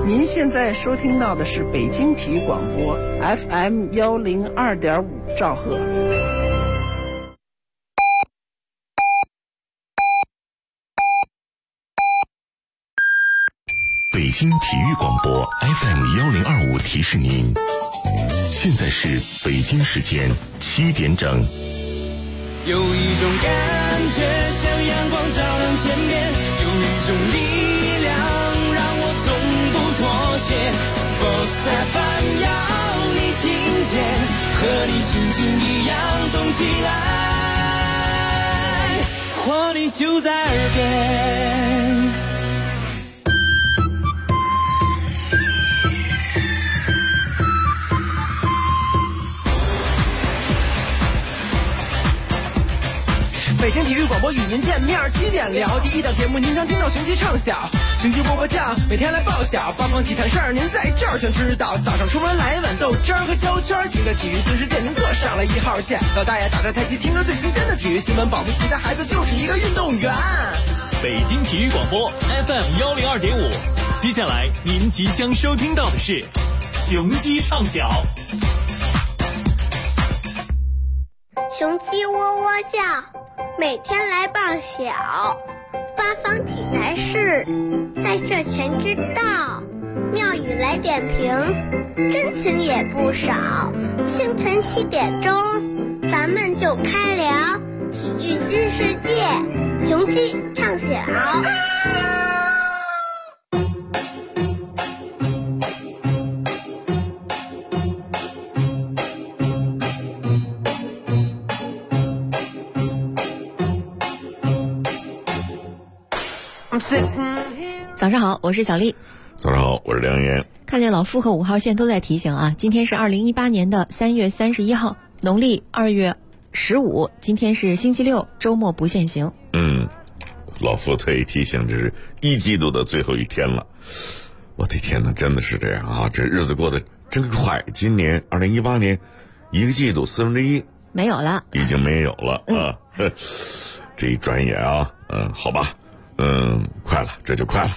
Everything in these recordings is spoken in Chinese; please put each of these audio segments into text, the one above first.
您现在收听到的是北京体育广播 FM 102.5兆赫。 北京体育广播 FM 1025提示您，现在是北京时间7点整。 有一种感觉像阳光照亮天边，有一种力量让我从不妥协。Sports FM 要你听见，和你心情一样动起来，活力就在耳边。 北京体育广播与您见面，7点聊第一档节目，您常听到雄鸡唱晓，雄鸡波波酱，每天来报晓，八方体坛事儿您在这儿全知道。早上出门来碗豆汁儿和焦圈，听着体育新世界，您坐上了1号线。老大爷打着太极，听着最新鲜的体育新闻，保不齐的孩子就是一个运动员。 北京体育广播 FM 102.5，接下来您即将收听到的是雄鸡唱晓。 雄鸡喔喔叫，每天来报晓，八方体坛事在这全知道。妙语来点评，真情也不少。清晨7点钟，咱们就开聊体育新世界，雄鸡唱晓。 早上好，我是小丽。 早上好，我是梁岩。 看见老傅和5号线都在提醒啊，今天是2018年的3月31号，农历2月15，今天是星期六，周末不限行。 老傅特意提醒，这是1季度的最后一天了。我的天哪，真的是这样啊！这日子过得真快。今年2018年一个季度1/4 没有了， 已经没有了啊！这一转眼啊，好吧。快了，这就快了。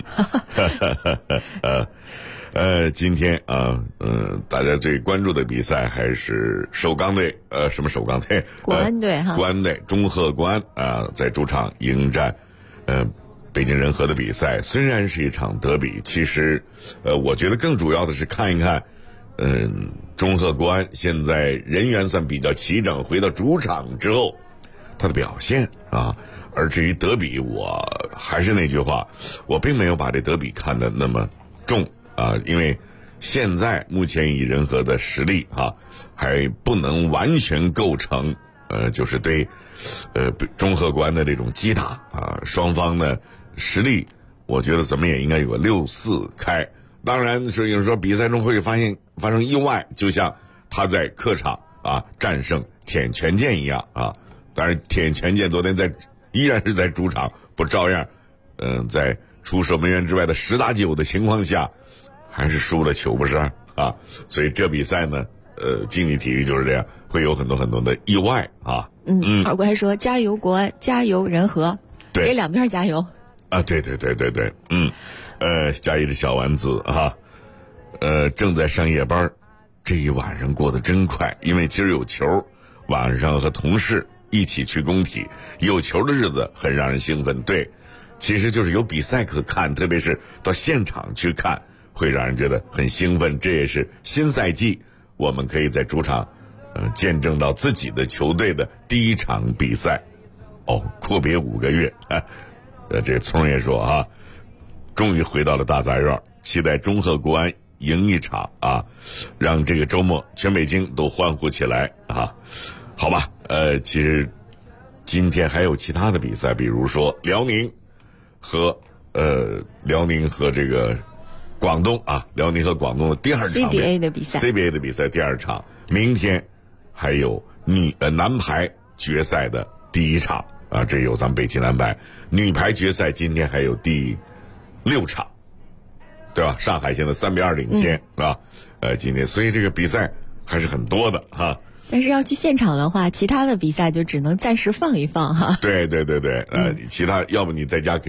今天啊，大家最关注的比赛还是首钢队，什么首钢队？ 国安队哈， 国安队中赫国安啊，在主场迎战，北京人和的比赛。虽然是一场德比，其实，我觉得更主要的是看一看，中赫国安现在人员算比较齐整，回到主场之后，他的表现啊。而至于德比，我还是那句话，我并没有把这德比看得那么重啊，因为现在目前以人和的实力啊，还不能完全构成就是对中赫国安的这种击打啊，双方呢实力，我觉得怎么也应该有个6-4开。当然是有时候比赛中会发生意外，就像他在客场啊战胜铁拳健一样啊。当然铁拳健昨天依然是在主场，不照样在出守门员之外的10打9的情况下，还是输了球不是啊。所以这比赛呢竞技体育就是这样，会有很多很多的意外啊。 二哥还说加油国安，加油人和， 对， 给两边加油啊。对，加一只小丸子啊，正在上夜班，这一晚上过得真快，因为今儿有球，晚上和同事一起去工体，有球的日子很让人兴奋。对，其实就是有比赛可看，特别是到现场去看，会让人觉得很兴奋。这也是新赛季我们可以在主场见证到自己的球队的第一场比赛。阔别5个月，这聪爷说啊，终于回到了大杂院，期待中赫国安赢一场啊，让这个周末全北京都欢呼起来啊！好吧，其实今天还有其他的比赛，比如说辽宁和这个广东啊，辽宁和广东的第2场 CBA 的比赛第2场，明天还有男排决赛的第1场啊，这有咱们北京男排。女排决赛今天还有第6场，对吧？上海现在3-2领先，是吧？今天所以这个比赛还是很多的哈。 但是要去现场的话，其他的比赛就只能暂时放一放哈。 对，其他要不你在家可以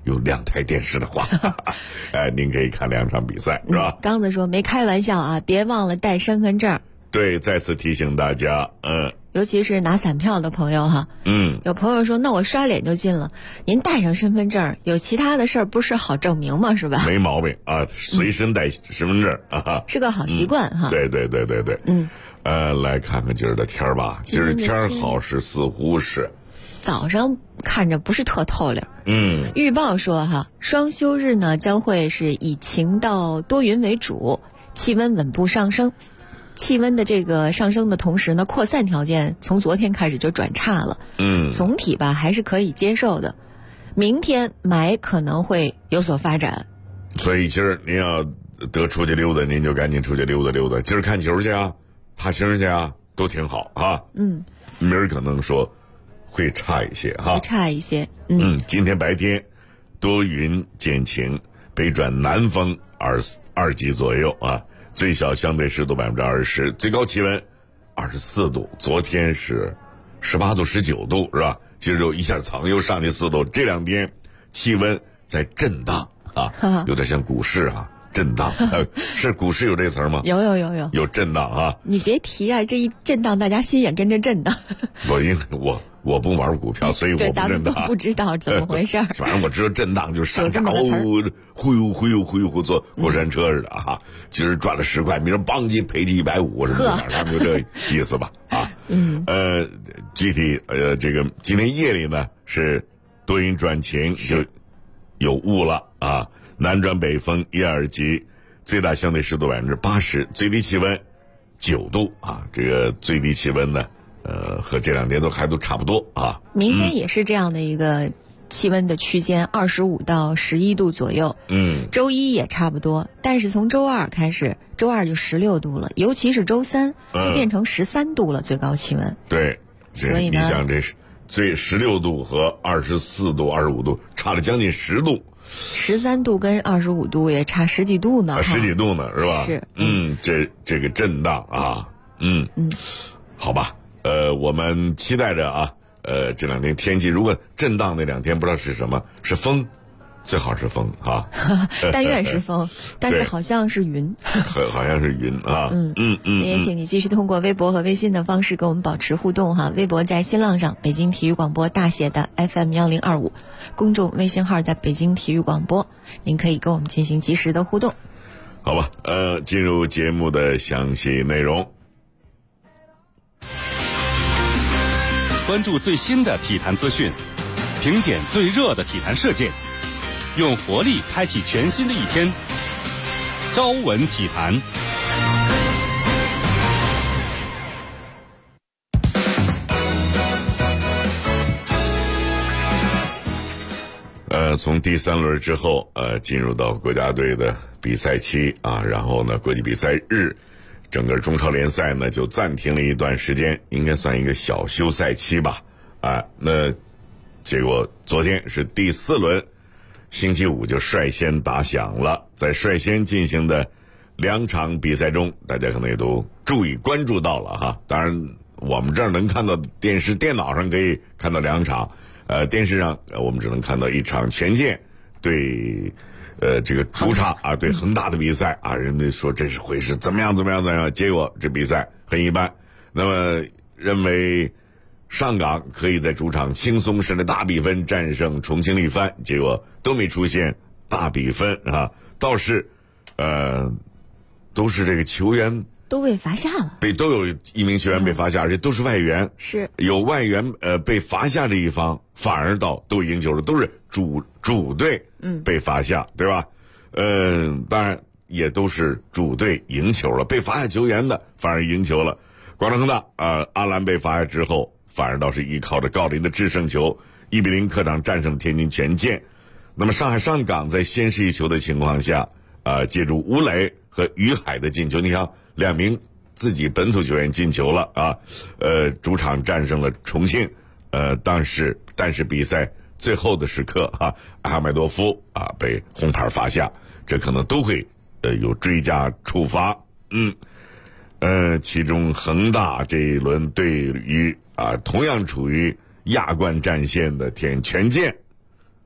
有2台电视的话，您可以看2场比赛，是吧？ 刚子说没开玩笑啊，别忘了带身份证。 对，再次提醒大家， 尤其是拿散票的朋友哈，有朋友说那我刷脸就进了，您带上身份证，有其他的事儿不是好证明吗？是吧？ 没毛病啊，随身带身份证啊， 是个好习惯哈。 对，来看看今儿的天儿吧，今儿天儿好是似乎是。 早上看着不是特透亮。预报说哈，双休日呢将会是以晴到多云为主，气温稳步上升。气温的这个上升的同时呢，扩散条件从昨天开始就转差了。总体吧还是可以接受的。明天霾可能会有所发展。 所以今儿您要得出去溜达，您就赶紧出去溜达溜达。今儿看球去啊，踏青去啊，都挺好啊。明儿可能说会差一些哈， 会差一些。 今天白天多云见晴，北转南风2级左右啊，最小相对湿度20%，最高气温24度，昨天是18度、19度是吧？今儿又一下蹭又上去4度，这2天气温在震荡啊，有点像股市啊。震荡是股市有这词儿吗？ 有震荡啊！ 你别提啊，这一震荡，大家心也跟着震荡。 我不玩股票，所以我不震荡。 咱们不知道怎么回事。 反正我知道震荡就是上下忽悠坐过山车似的啊！今儿赚了10块，明儿邦叽赔去150，是吧？他们就这意思吧啊。具体这个今天夜里呢是多云转晴，就有雾了啊。南转北风1、2级，最大相对湿度80%，最低气温9度啊。这个最低气温呢，和这2天都差不多啊。 明天也是这样的一个气温的区间，25到11度左右。周一也差不多，但是从周二开始，周二就16度了，尤其是周3就变成13度了，最高气温。 对， 所以呢， 你想这是最16度和24度、25度差了将近10度。 13度跟25度也差10几度呢 ，10几度呢，是吧？ 是， 这个震荡啊，好吧，我们期待着啊，这2天天气如果震荡那2天不知道是什么，是风，最好是风啊， 但愿是风，但是好像是云， 好像是云啊， 也请你继续通过微博和微信的方式跟我们保持互动哈。微博在新浪上北京体育广播大写的 FM1025，公众微信号在北京体育广播，您可以跟我们进行及时的互动。 好吧，进入节目的详细内容， 关注最新的体坛资讯，评点最热的体坛事件，用活力开启全新的一天。朝闻体坛。 从第3轮之后，进入到国家队的比赛期啊，然后呢，国际比赛日，整个中超联赛呢就暂停了一段时间，应该算一个小休赛期吧。那结果昨天是第4轮，星期五就率先打响了。在率先进行的2场比赛中，大家可能也都注意关注到了哈。当然，我们这儿能看到电视、电脑上可以看到2场。电视上我们只能看到1场权健对这个主场啊对恒大的比赛啊，人家说这是会是怎么样，结果这比赛很一般。那么认为上港可以在主场轻松甚至大比分战胜重庆力帆，结果都没出现大比分啊，倒是都是这个球员都被罚下了， 都有1名球员被罚下，而且都是外援， 是有外援被罚下这一方反而都赢球了，都是主队被罚下，对吧？当然也都是主队赢球了，被罚下球员的反而赢球了。广州恒大阿兰被罚下之后，反而倒是依靠着郜林的制胜球1-0客场战胜天津权健。那么上海上港在先失一球的情况下，借助吴磊和于海的进球，你看2名自己本土球员进球了啊，主场战胜了重庆，但是比赛最后的时刻阿哈迈多夫被红牌罚下，这可能都会有追加处罚。其中恒大这一轮对于同样处于亚冠战线的权健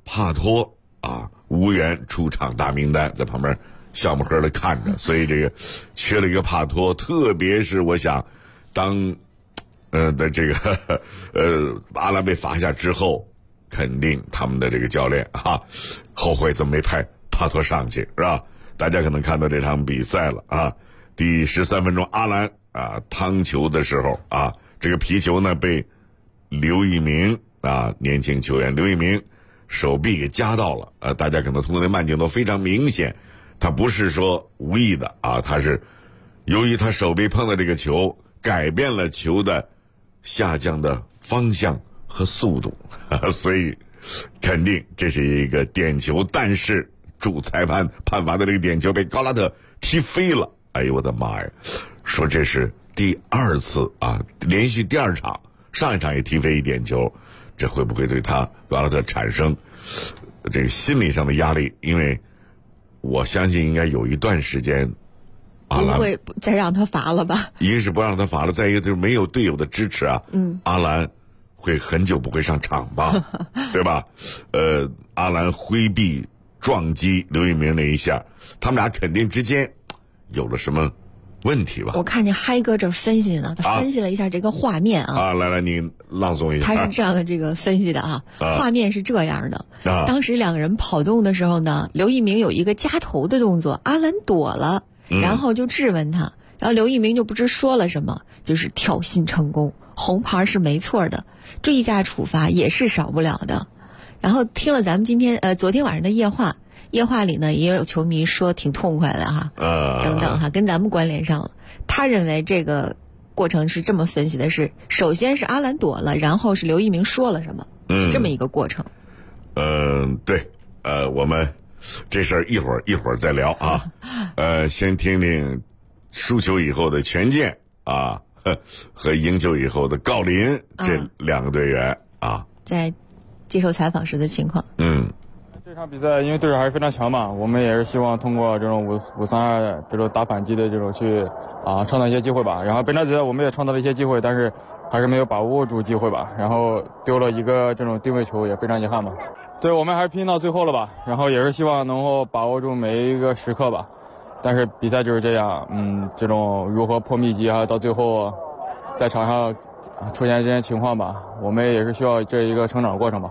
帕托啊无缘出场大名单，在旁边笑呵呵的看着，所以这个缺了一个帕托，特别是我想当的这个阿兰被罚下之后，肯定他们的这个教练后悔怎么没派帕托上去，是吧？大家可能看到这场比赛了啊，第13分钟阿兰趟球的时候这个皮球呢被刘一鸣年轻球员刘一鸣手臂给夹到了，大家可能通过那慢镜头非常明显，他不是说无意的他是由于他手臂碰到这个球，改变了球的下降的方向和速度，所以肯定这是一个点球，但是主裁判判罚的这个点球被高拉特踢飞了。哎呦我的妈呀，说这是第2次连续第2场，上一场也踢飞一点球，这会不会对他高拉特产生这个心理上的压力？因为我相信应该有一段时间阿兰不会再让他罚了吧？ 一个是不让他罚了，再一个就是没有队友的支持阿兰会很久不会上场吧对吧？阿兰挥臂撞击刘一鸣那一下，他们俩肯定之间有了什么问题吧？ 我看见嗨哥这分析呢，他分析了一下这个画面来你朗诵一下。 他是这样的这个分析的画面是这样的当时两个人跑动的时候呢，刘一鸣有一个夹头的动作，阿兰躲了，然后就质问他，然后刘一鸣就不知说了什么，就是挑衅成功，红牌是没错的，追加处罚也是少不了的。然后听了咱们昨天晚上的夜话里呢，也有球迷说挺痛快的等等跟咱们关联上了。他认为这个过程是这么分析的，是首先是阿兰躲了，然后是刘一鸣说了什么，是这么一个过程。 对，我们这事儿一会儿再聊先听听输球以后的权健和赢球以后的郜林这2个队员在接受采访时的情况。 这场比赛因为对手还是非常强嘛，我们也是希望通过这种5-3-2这种打反击的这种去创造一些机会吧。然后本场比赛我们也创造了一些机会，但是还是没有把握住机会吧，然后丢了一个这种定位球，也非常遗憾吧。对，我们还是拼到最后了吧，然后也是希望能够把握住每一个时刻吧。但是比赛就是这样，这种如何破密集到最后在场上出现这些情况吧，我们也是需要这一个成长过程吧。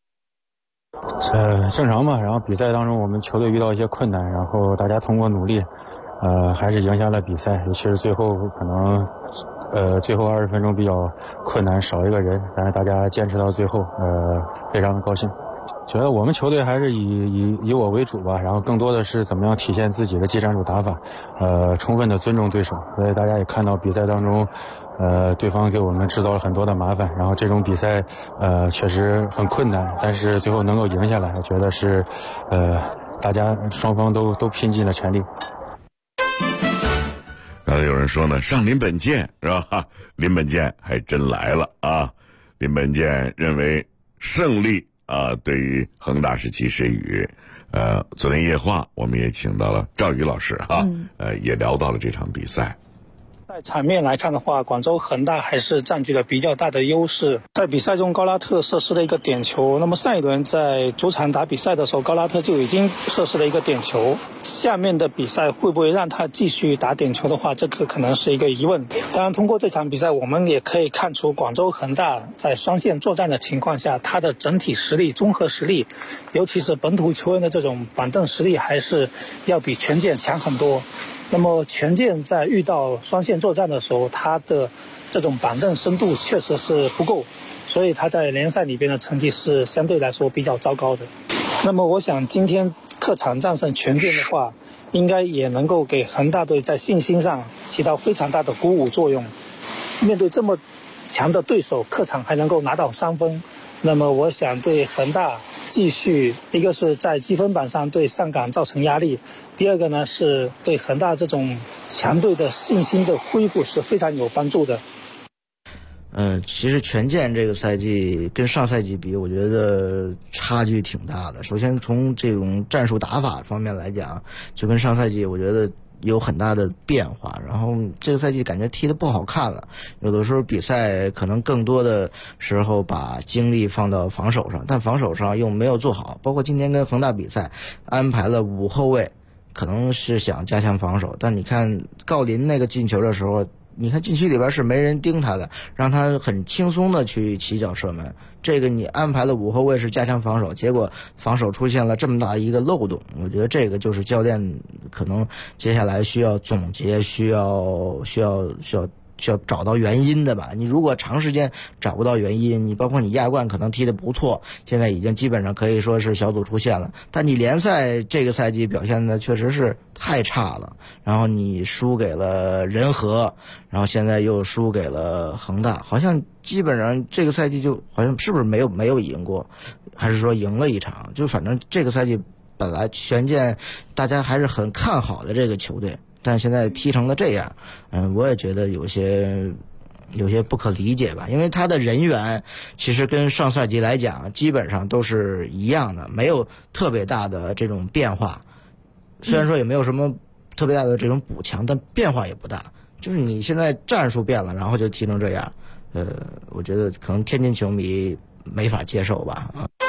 正常嘛，然后比赛当中我们球队遇到一些困难，然后大家通过努力还是赢下了比赛，尤其是最后可能最后20分钟比较困难，少一个人，但是大家坚持到最后，非常的高兴。觉得我们球队还是以我为主吧，然后更多的是怎么样体现自己的技战术打法，充分的尊重对手。所以大家也看到比赛当中对方给我们制造了很多的麻烦，然后这种比赛确实很困难，但是最后能够赢下来，我觉得是大家双方都拼尽了全力。 刚才有人说呢，上林本健是吧？林本健还真来了林本健认为胜利对于恒大是及时雨。昨天夜话我们也请到了赵宇老师也聊到了这场比赛。 在场面来看的话，广州恒大还是占据了比较大的优势。在比赛中，高拉特射失了一个点球。那么上一轮在主场打比赛的时候，高拉特就已经射失了一个点球。下面的比赛会不会让他继续打点球的话，这个可能是一个疑问。当然，通过这场比赛，我们也可以看出广州恒大在双线作战的情况下，他的整体实力、综合实力，尤其是本土球员的这种板凳实力，还是要比权健强很多。那么权健在遇到双线作战的时候，他的这种板凳深度确实是不够，所以他在联赛里边的成绩是相对来说比较糟糕的。那么我想今天客场战胜权健的话，应该也能够给恒大队在信心上起到非常大的鼓舞作用。面对这么强的对手，客场还能够拿到3分，那么我想对恒大继续，一个是在积分榜上对上港造成压力，第二个呢是对恒大这种强队的信心的恢复是非常有帮助的。 其实权健这个赛季跟上赛季比，我觉得差距挺大的。首先从这种战术打法方面来讲，就跟上赛季我觉得有很大的变化，然后这个赛季感觉踢得不好看了，有的时候比赛可能更多的时候把精力放到防守上，但防守上又没有做好，包括今天跟恒大比赛安排了5后卫，可能是想加强防守，但你看郜林那个进球的时候，你看禁区里边是没人盯他的，让他很轻松的去起脚射门，这个你安排了5后卫是加强防守，结果防守出现了这么大一个漏洞，我觉得这个就是教练可能接下来需要总结，需要找到原因的吧。你如果长时间找不到原因，你包括你亚冠可能踢得不错，现在已经基本上可以说是小组出线了，但你联赛这个赛季表现的确实是太差了，然后你输给了人和，然后现在又输给了恒大，好像基本上这个赛季就好像是不是没有赢过，还是说赢了一场，就反正这个赛季本来权健大家还是很看好的这个球队，但现在踢成了这样，我也觉得有些不可理解吧，因为他的人员其实跟上赛季来讲基本上都是一样的，没有特别大的这种变化，虽然说也没有什么特别大的这种补强，但变化也不大，就是你现在战术变了，然后就踢成这样，我觉得可能天津球迷没法接受吧。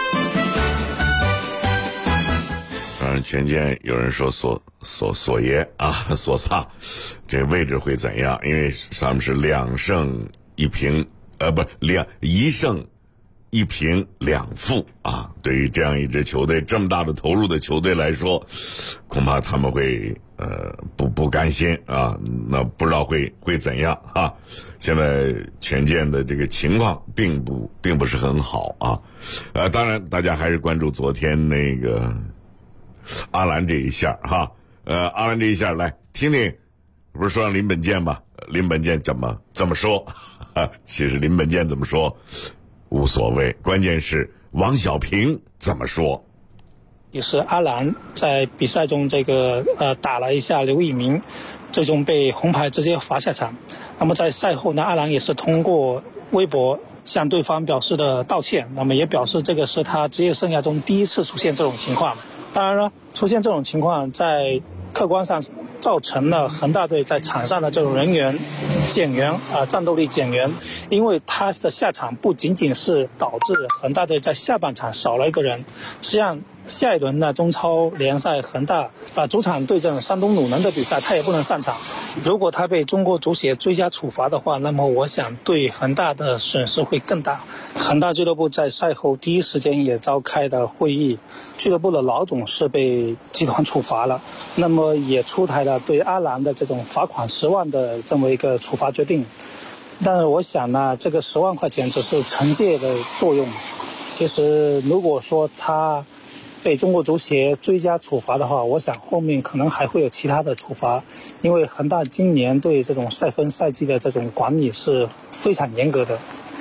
当然权健有人说索爷啊，索萨这位置会怎样，因为他们是2胜1平1胜1平2负啊，对于这样一支球队，这么大的投入的球队来说，恐怕他们会不甘心啊，那不知道会怎样啊。现在权健的这个情况并不是很好啊。当然大家还是关注昨天那个阿兰这一下哈，阿兰这一下来听听，不是说让林本健吗？林本健怎么说？其实林本健怎么说无所谓，关键是王小平怎么说。 也是阿兰在比赛中这个打了一下刘以明，最终被红牌直接罚下场。那么在赛后呢，阿兰也是通过微博向对方表示的道歉，那么也表示这个是他职业生涯中第一次出现这种情况。当然了，出现这种情况在客观上造成了恒大队在场上的这种人员减员战斗力减员，因为他的下场不仅仅是导致恒大队在下半场少了一个人，实际上下一轮的中超联赛恒大主场对阵山东鲁能的比赛他也不能上场，如果他被中国足协追加处罚的话，那么我想对恒大的损失会更大。恒大俱乐部在赛后第一时间也召开的会议，俱乐部的老总是被集团处罚了，那么也出台了对阿兰的这种罚款10万的这么一个处罚决定。但是我想呢，这个10万块钱只是惩戒的作用，其实如果说他被中国足协追加处罚的话，我想后面可能还会有其他的处罚，因为恒大今年对这种赛分赛季的这种管理是非常严格的。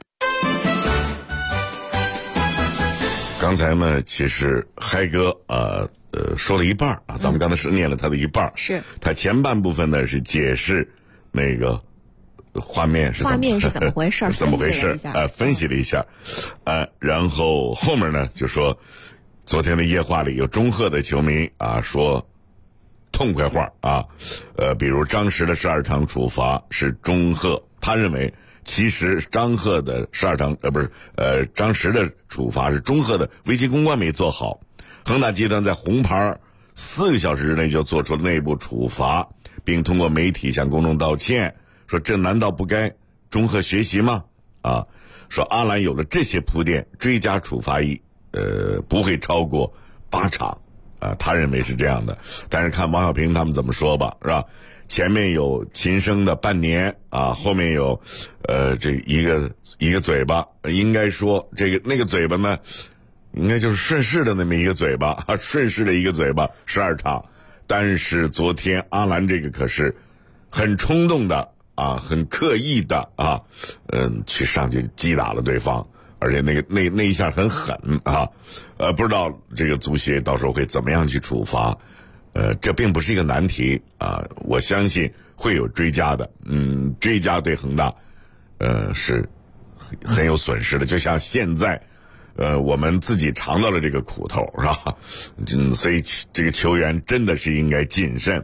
刚才呢，其实嗨哥说了一半啊，咱们刚才是念了他的一半， 是他前半部分呢是解释那个画面是怎么回事，分析了一下，然后后面呢就说昨天的夜话里有中赫的球迷说痛快话比如张实的12场处罚是中赫，他认为其实张赫的12场张实的处罚是中赫的危机公关没做好。恒大集团在红牌4个小时之内就做出了内部处罚，并通过媒体向公众道歉，说这难道不该中赫学习吗？说阿兰有了这些铺垫，追加处罚不会超过8场他认为是这样的。但是看王小平他们怎么说吧，是吧？前面有秦升的半年后面有这一个嘴巴，应该说那个嘴巴呢应该就是顺势的那么一个嘴巴，顺势的一个嘴巴12场。但是昨天阿兰这个可是很冲动的很刻意的去上去击打了对方，而且那一下很狠不知道这个足协到时候会怎么样去处罚。这并不是一个难题我相信会有追加的。追加对恒大是很有损失的，就像现在我们自己尝到了这个苦头，是吧？所以这个球员真的是应该谨慎。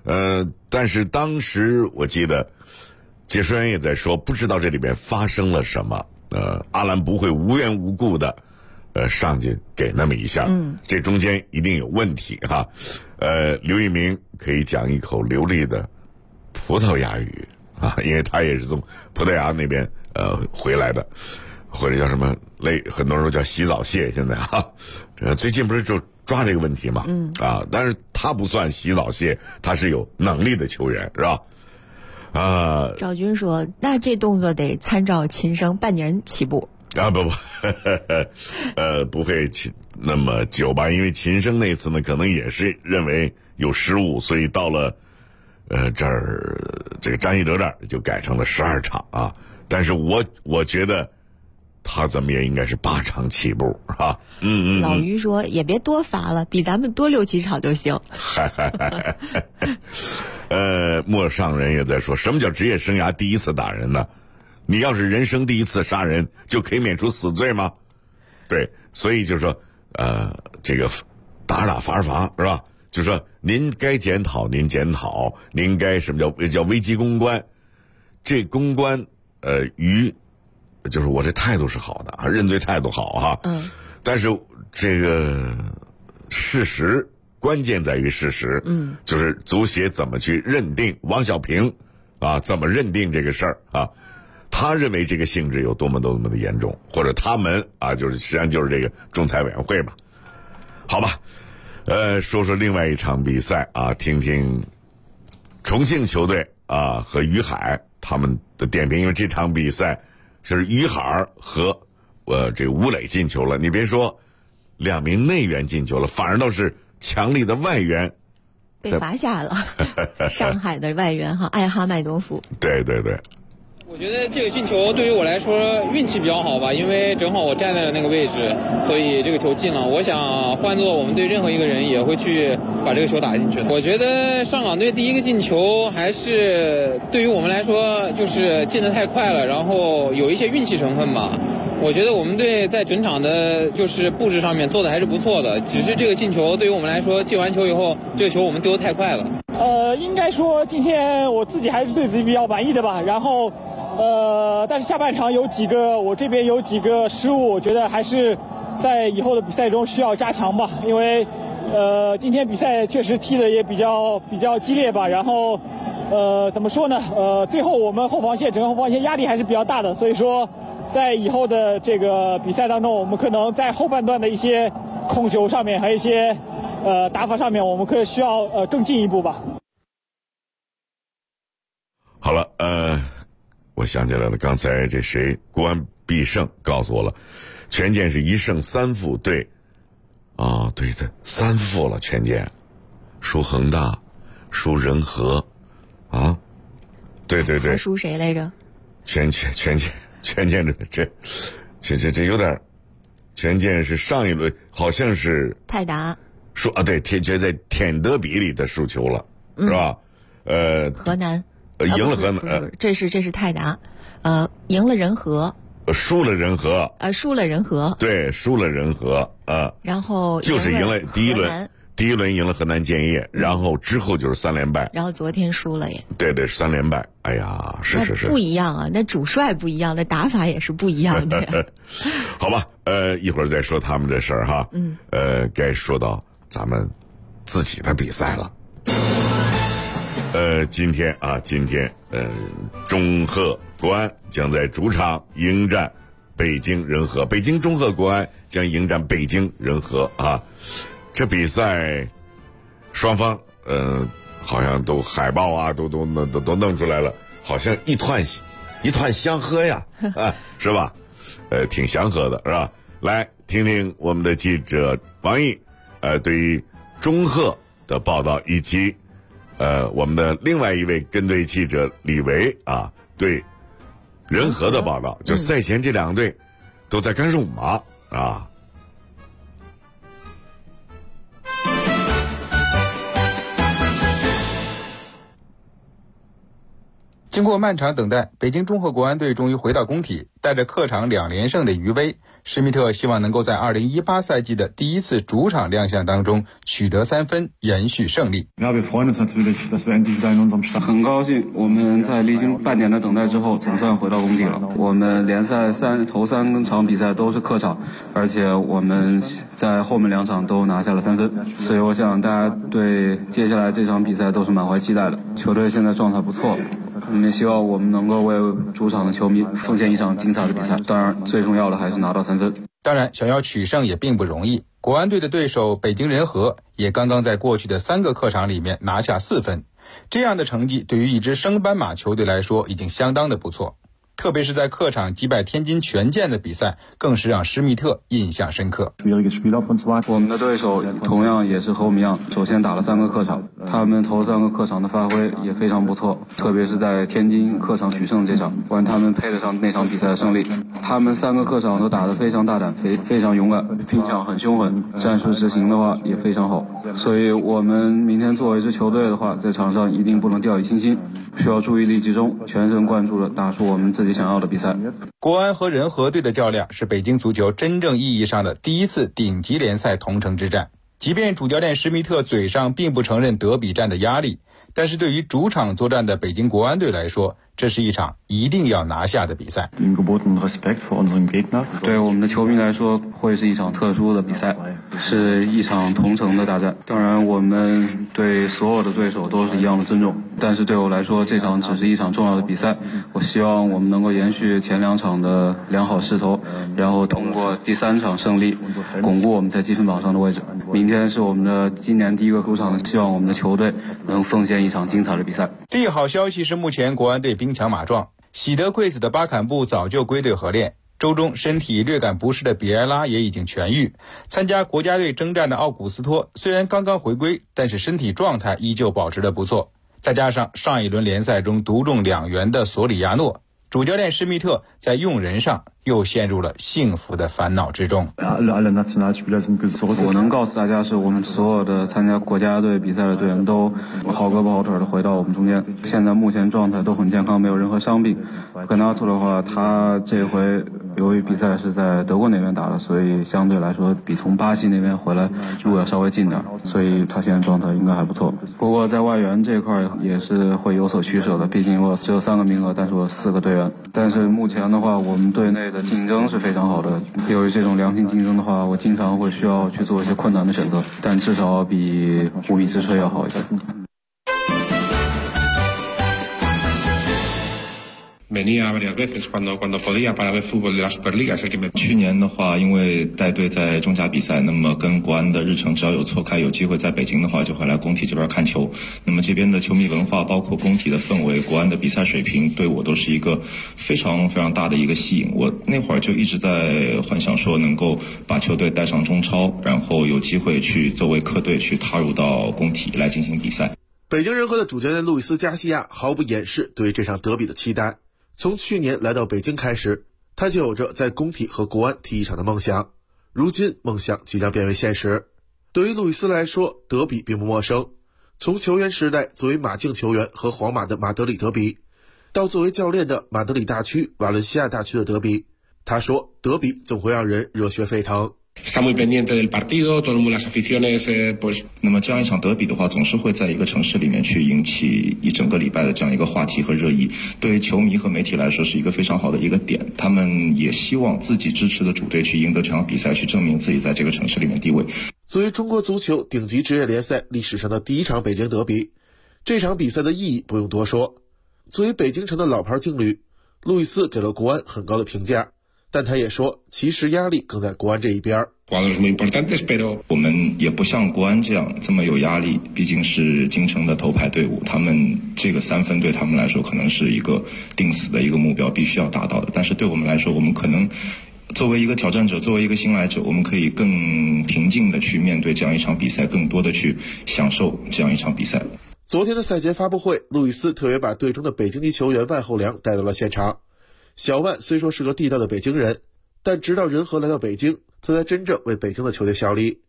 但是当时我记得解说员也在说，不知道这里边发生了什么。阿兰不会无缘无故的上去给那么一下，这中间一定有问题哈。刘一鸣可以讲一口流利的葡萄牙语啊，因为他也是从葡萄牙那边回来的，或者叫什么很多人都叫洗澡蟹。现在哈，最近不是就抓这个问题嘛，但是他不算洗澡蟹，他是有能力的球员，是吧？ 赵军说，那这动作得参照琴声半年起步啊，不不会那么久吧？因为琴声那次呢，可能也是认为有失误，所以到了这儿这个张一哲这儿就改成了12场啊。但是我觉得他怎么也应该是8场起步啊。 老于说也别多罚了，比咱们多6-7场就行。 陌上人也在说，什么叫职业生涯第一次打人呢？你要是人生第一次杀人，就可以免除死罪吗？对，所以就说这个打罚是吧？就说您该检讨您检讨，您该什么叫危机公关？这公关就是我这态度是好的啊，认罪态度好哈。但是这个事实关键在于事实。就是足协怎么去认定王小平啊，怎么认定这个事儿啊？他认为这个性质有多么的严重，或者他们啊，就是实际上就是这个仲裁委员会吧。好吧，说说另外一场比赛啊，听听重庆球队啊和于海他们的点评，因为这场比赛就是于海和这个吴磊进球了。你别说2名内援进球了，反而倒是强力的外援被罚下了。上海的外援哈，艾哈迈多夫。 对。 我觉得这个进球对于我来说运气比较好吧，因为正好我站在了那个位置，所以这个球进了。我想换做我们队任何一个人也会去把这个球打进去的。我觉得上港队第一个进球还是对于我们来说就是进得太快了，然后有一些运气成分吧。我觉得我们队在整场的就是布置上面做的还是不错的，只是这个进球对于我们来说，进完球以后这个球我们丢得太快了。 应该说今天我自己还是对自己比较满意的吧。然后但是下半场我这边有几个失误，我觉得还是在以后的比赛中需要加强吧。因为今天比赛确实踢的也比较激烈吧。然后怎么说呢？最后我们整个后防线压力还是比较大的，所以说在以后的这个比赛当中，我们可能在后半段的一些控球上面，还有一些打法上面，我们可能需要更进一步吧。 好了，我想起来了，刚才这谁国安必胜告诉我了，权健是1胜3负，对的，3负了，权健输恒大，输人和啊，对， 还输谁来着？ 权健这有点，权健是上一轮好像是泰达输啊，对，就在舔德比里的输球了，是吧？ 河南。 赢了河南， 这是泰达，赢了人和， 输了人和， 输了人和， 对，输了人和啊， 然后就是赢了第一轮赢了河南建业，然后之后就是3连败， 然后昨天输了耶， 对3连败，哎呀，是不一样啊，那主帅不一样，那打法也是不一样的呀。 好吧，一会儿再说他们这事儿哈，该说到咱们自己的比赛了。今天中赫国安将在主场迎战北京人和，北京中赫国安将迎战北京人和啊。这比赛双方好像都海报啊都弄出来了，好像一团祥和呀啊，是吧？挺祥和的是吧？来听听我们的记者王毅对于中赫的报道，以及我们的另外一位跟队记者李维啊对人和的报道，就赛前这两个队都在干什么啊？ 经过漫长等待，北京中赫国安队终于回到工体，带着客场2连胜的余威，施密特希望能够在2018赛季的第一次主场亮相当中取得3分，延续胜利。 很高兴我们在历经半年的等待之后总算回到工体了。我们联赛头3场比赛都是客场，而且我们在后面2场都拿下了3分，所以我想大家对接下来这场比赛都是满怀期待的。球队现在状态不错，也希望我们能够为主场的球迷奉献一场精彩的比赛，当然最重要的还是拿到3分。 当然想要取胜也并不容易，国安队的对手北京人和也刚刚在过去的3个客场里面拿下4分，这样的成绩对于一支升班马球队来说已经相当的不错，特别是在客场击败天津权健的比赛更是让施密特印象深刻。 我们的对手同样也是和我们一样，首先打了3个客场，他们头3个客场的发挥也非常不错，特别是在天津客场取胜这场，不然他们配得上那场比赛的胜利。他们3个客场都打得非常大胆，非常勇敢，拼抢很凶狠，战术执行的话也非常好，所以我们明天作为一支球队的话，在场上一定不能掉以轻心，需要注意力集中，全神贯注地打出我们自己想要的比赛。 国安和人和队的较量是北京足球真正意义上的第一次顶级联赛同城之战，即便主教练施密特嘴上并不承认德比战的压力，但是对于主场作战的北京国安队来说，这是一场一定要拿下的比赛。 对我们的球迷来说，会是一场特殊的比赛，是一场同城的大战。当然我们对所有的对手都是一样的尊重，但是对我来说，这场只是一场重要的比赛。我希望我们能够延续前2场的良好势头，然后通过第3场胜利巩固我们在积分榜上的位置。明天是我们的今年第1个主场，希望我们的球队能奉献一场精彩的比赛。 利好消息是目前国安队兵强马壮，喜得贵子的巴坎布早就归队合练，周中身体略感不适的比埃拉也已经痊愈，参加国家队征战的奥古斯托虽然刚刚回归，但是身体状态依旧保持得不错，再加上上一轮联赛中独中2元的索里亚诺，主教练施密特在用人上又陷入了幸福的烦恼之中。 我能告诉大家是我们所有的参加国家队比赛的队员都好胳膊好腿的回到我们中间，现在目前状态都很健康，没有任何伤病。格纳图的话，他这回由于比赛是在德国那边打的，所以相对来说比从巴西那边回来路要稍微近点，所以他现在状态应该还不错。不过在外援这块也是会有所取舍的，毕竟我只有3个名额，但是我4个队员。但是目前的话，我们队内的竞争是非常好的，由于这种良性竞争的话，我经常会需要去做一些困难的选择，但至少比无米之炊要好一些。 去年的话，因为带队在中甲比赛，那么跟国安的日程只要有错开，有机会在北京的话，就会来工体这边看球。那么这边的球迷文化，包括工体的氛围，国安的比赛水平，对我都是一个非常非常大的一个吸引。我那会儿就一直在幻想说，能够把球队带上中超，然后有机会去作为客队去踏入到工体来进行比赛。 北京人和的主教练路易斯·加西亚毫不掩饰对这场德比的期待。从去年来到北京开始，他就有着在工体和国安踢一场的梦想，如今梦想即将变为现实。对于路易斯来说，德比并不陌生，从球员时代作为马竞球员和皇马的马德里德比，到作为教练的马德里大区、瓦伦西亚大区的德比，他说德比总会让人热血沸腾。 está muy pendiente del partido, todo el mundo las aficiones pues 那么这样一场德比的话，总是会在一个城市里面去引起一整个礼拜的这样一个话题和热议，对球迷和媒体来说是一个非常好的一个点，他们也希望自己支持的主队去赢得这场比赛，去证明自己在这个城市里面地位。 作为中国足球顶级职业联赛历史上的第1场北京德比，这场比赛的意义不用多说。作为北京城的老牌劲旅，路易斯给了国安很高的评价，但他也说其实压力更在国安这一边。 我们也不像国安这么有压力，毕竟是京城的头牌队伍，他们这个3分对他们来说可能是一个定死的一个目标，必须要达到的。但是对我们来说，我们可能作为一个挑战者，作为一个新来者，我们可以更平静的去面对这样一场比赛，更多的去享受这样一场比赛。 昨天的赛前发布会，路易斯特别把队中的北京籍球员万厚良带到了现场。小万虽说是个地道的北京人，但直到人和来到北京，他才真正为北京的球队效力。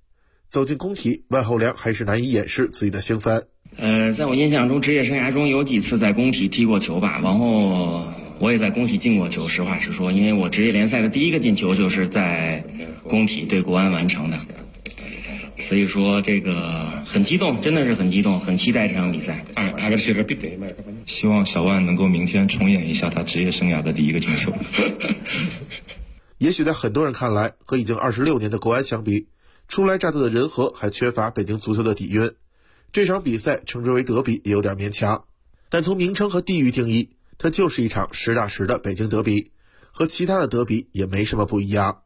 走进工体，万厚良还是难以掩饰自己的兴奋。 在我印象中，职业生涯中有几次在工体踢过球吧，然后我也在工体进过球。实话实说，因为我职业联赛的第一个进球就是在工体对国安完成的，所以说这个很激动，真的是很激动，很期待这场比赛。 希望小万能够明天重演一下他职业生涯的第一个进球。 也许在很多人看来，和已经26年的国安相比，初来乍到的人和还缺乏北京足球的底蕴。这场比赛称之为德比也有点勉强，但从名称和地域定义，它就是一场实打实的北京德比，和其他的德比也没什么不一样。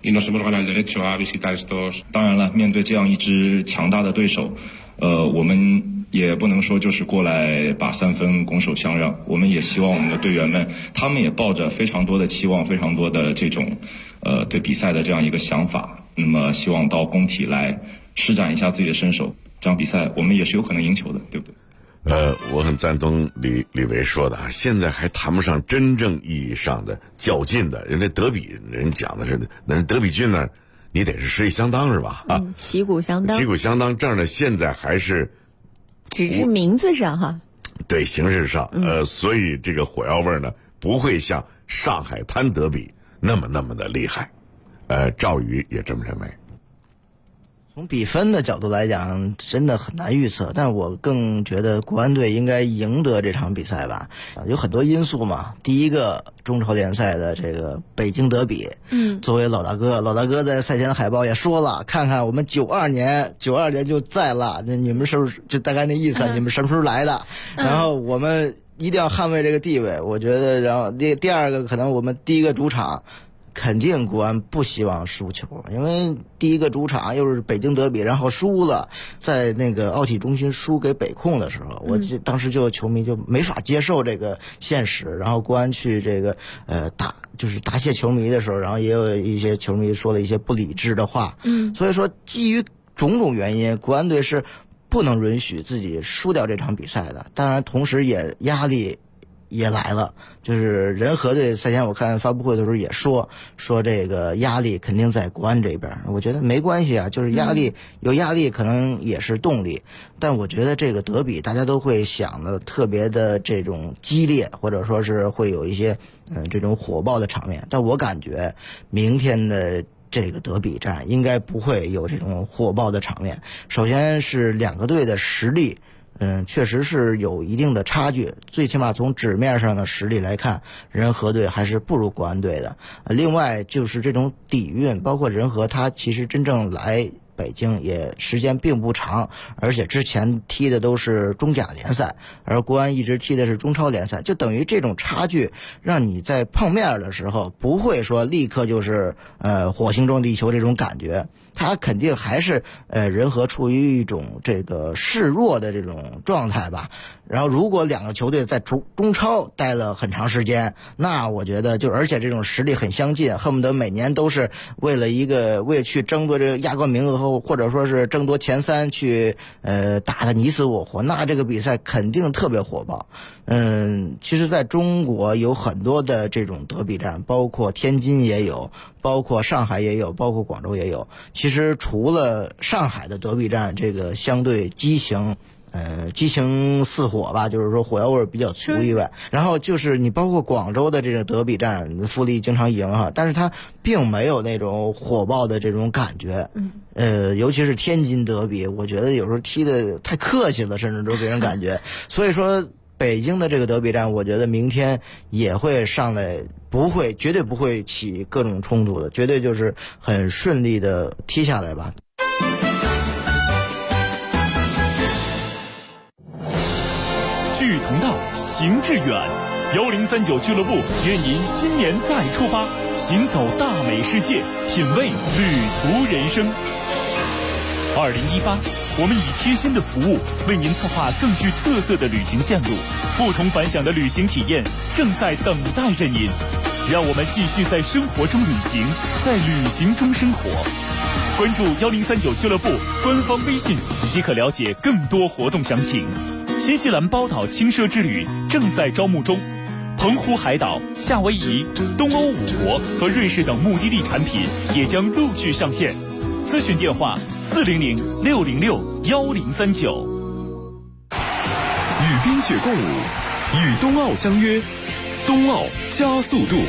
当然了，面对这样一支强大的对手，我们也不能说就是过来把3分拱手相让，我们也希望我们的队员们，他们也抱着非常多的期望，非常多的这种对比赛的这样一个想法，那么希望到工体来施展一下自己的身手，这场比赛我们也是有可能赢球的，对不对？ 我很赞同李维说的，现在还谈不上真正意义上的较劲的。人家德比人讲的是，那德比郡呢，你得是实力相当是吧？ 旗鼓相当。 旗鼓相当，这儿呢现在还是只是名字上哈。 对，形式上，所以这个火药味呢不会像上海滩德比那么的厉害。赵宇也这么认为。 从比分的角度来讲，真的很难预测，但我更觉得国安队应该赢得这场比赛吧。有很多因素嘛。第一个，中超联赛的这个北京德比，作为老大哥在赛前的海报也说了，看看我们92年就在了，那你们是不是就大概那意思？你们什么时候来的？然后我们一定要捍卫这个地位。我觉得，然后第二个，可能我们第一个主场。肯定国安不希望输球，因为第一个主场又是北京德比，然后输了，在那个奥体中心输给北控的时候，我当时就球迷就没法接受这个现实。然后国安去这个就是答谢球迷的时候，然后也有一些球迷说了一些不理智的话。所以说基于种种原因，国安队是不能允许自己输掉这场比赛的。当然，同时也压力也来了，就是人和队赛前我看发布会的时候也说这个压力肯定在国安这边。我觉得没关系啊，就是有压力可能也是动力，但我觉得这个德比大家都会想的特别的这种激烈，或者说是会有一些这种火爆的场面，但我感觉明天的这个德比战应该不会有这种火爆的场面。首先是两个队的实力确实是有一定的差距，最起码从纸面上的实力来看，人和队还是不如国安队的。另外就是这种底蕴，包括人和他其实真正来北京也时间并不长，而且之前踢的都是中甲联赛，而国安一直踢的是中超联赛，就等于这种差距让你在碰面的时候不会说立刻就是火星撞地球这种感觉，他肯定还是人和处于一种这个示弱的这种状态吧。然后如果两个球队在中超待了很长时间，那我觉得而且这种实力很相近，恨不得每年都是为了去争夺这个亚冠名额或者说是争夺前3去打得你死我活，那这个比赛肯定特别火爆。其实在中国有很多的这种德比战，包括天津也有，包括上海也有，包括广州也有。其实除了上海的德比战这个相对激情似火吧，就是说火药味比较足以外，然后就是你包括广州的这个德比战，富力经常赢哈，但是它并没有那种火爆的这种感觉。尤其是天津德比，我觉得有时候踢的太客气了，甚至都给人感觉。所以说北京的这个德比战，我觉得明天也会上来，绝对不会起各种冲突的，绝对就是很顺利的踢下来吧。 聚同道，行致远。1039俱乐部愿您新年再出发，行走大美世界，品味旅途人生。2018，我们以贴心的服务为您策划更具特色的旅行线路，不同凡响的旅行体验正在等待着您。让我们继续在生活中旅行，在旅行中生活。关注1039俱乐部官方微信，即可了解更多活动详情。新西兰包岛轻奢之旅正在招募中，澎湖海岛、夏威夷、东欧5国和瑞士等目的地产品也将陆续上线。 咨询电话400-606-1039。 与冰雪共舞，与冬奥相约，冬奥加速度。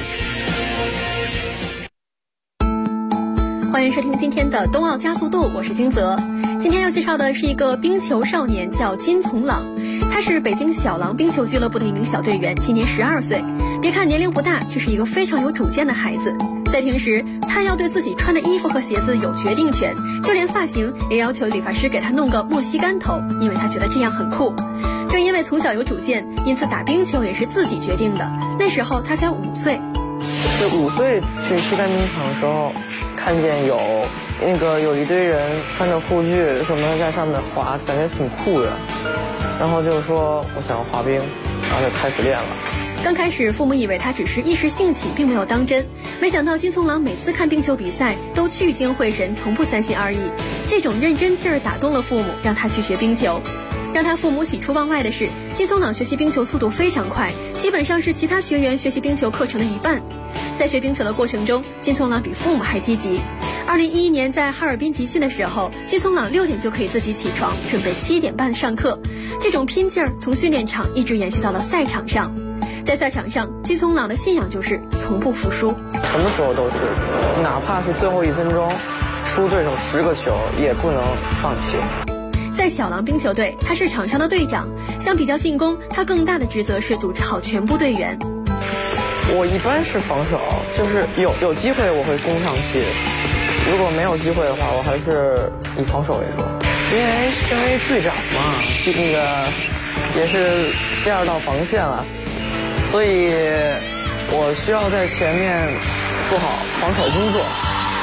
欢迎收听今天的冬奥加速度，我是金泽。今天要介绍的是一个冰球少年，叫金从朗。他是北京小狼冰球俱乐部的一名小队员，今年12岁。别看年龄不大，却是一个非常有主见的孩子。在平时，他要对自己穿的衣服和鞋子有决定权，就连发型也要求理发师给他弄个莫西干头，因为他觉得这样很酷。正因为从小有主见，因此打冰球也是自己决定的。那时候他才5岁。 就5岁去西单冰场的时候，看见有一堆人穿着护具什么的在上面滑，感觉挺酷的。然后就说我想要滑冰，然后就开始练了。 刚开始父母以为他只是一时兴起，并没有当真，没想到金从朗每次看冰球比赛都聚精会神，从不三心二意。这种认真劲儿打动了父母，让他去学冰球。让他父母喜出望外的是，金从朗学习冰球速度非常快，基本上是其他学员学习冰球课程的一半。在学冰球的过程中，金从朗比父母还积极。2011年在哈尔滨集训的时候，金从朗6点就可以自己起床，准备7点半上课。这种拼劲儿从训练场一直延续到了赛场上。在赛场上，金从朗的信仰就是从不服输， 什么时候都是，哪怕是最后1分钟输对手10个球也不能放弃。 在小狼冰球队，他是场上的队长，相比较进攻，他更大的职责是组织好全部队员。 我一般是防守，就是有机会我会攻上去，如果没有机会的话，我还是以防守为主。因为身为队长嘛，那个也是第2道防线了，所以我需要在前面做好防守工作。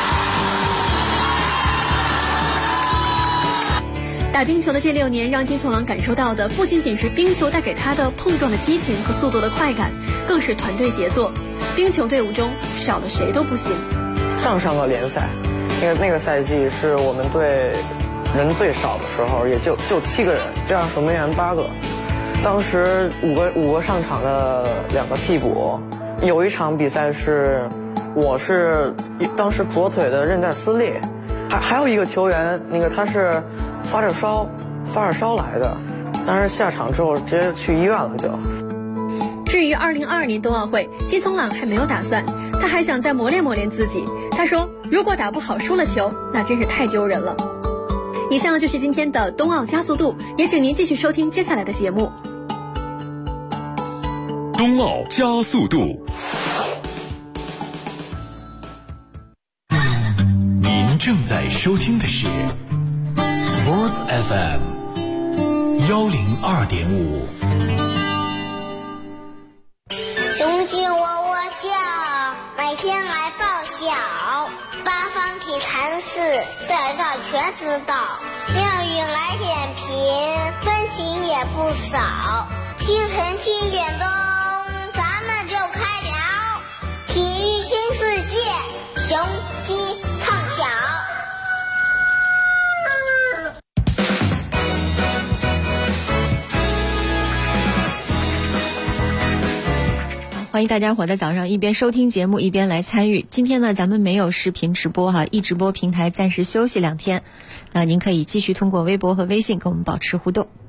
打冰球的这6年，让金从朗感受到的不仅仅是冰球带给他的碰撞的激情和速度的快感，更是团队协作。冰球队伍中少了谁都不行。 上个联赛，那个赛季是我们队人最少的时候，也就7个人，这样守门员8个。当时五个上场的2个替补，有一场比赛是我是当时左腿的韧带撕裂，还有一个球员，他是发着烧来的，但是下场之后直接去医院了就。 至于2022年冬奥会，金从朗还没有打算，他还想再磨练自己。他说，如果打不好输了球，那真是太丢人了。以上就是今天的冬奥加速度，也请您继续收听接下来的节目。 冬奥加速度。您正在收听的是 Sports FM 102.5。 雄鸡喔喔叫，每天来报晓。八方体坛事，在这全知道。妙语来点评，分情也不少。清晨7点钟，咱们就开聊。体育新世界，雄鸡唱响。 欢迎大家伙在早上一边收听节目一边来参与。今天呢，咱们没有视频直播哈，一直播平台暂时休息2天。那您可以继续通过微博和微信跟我们保持互动。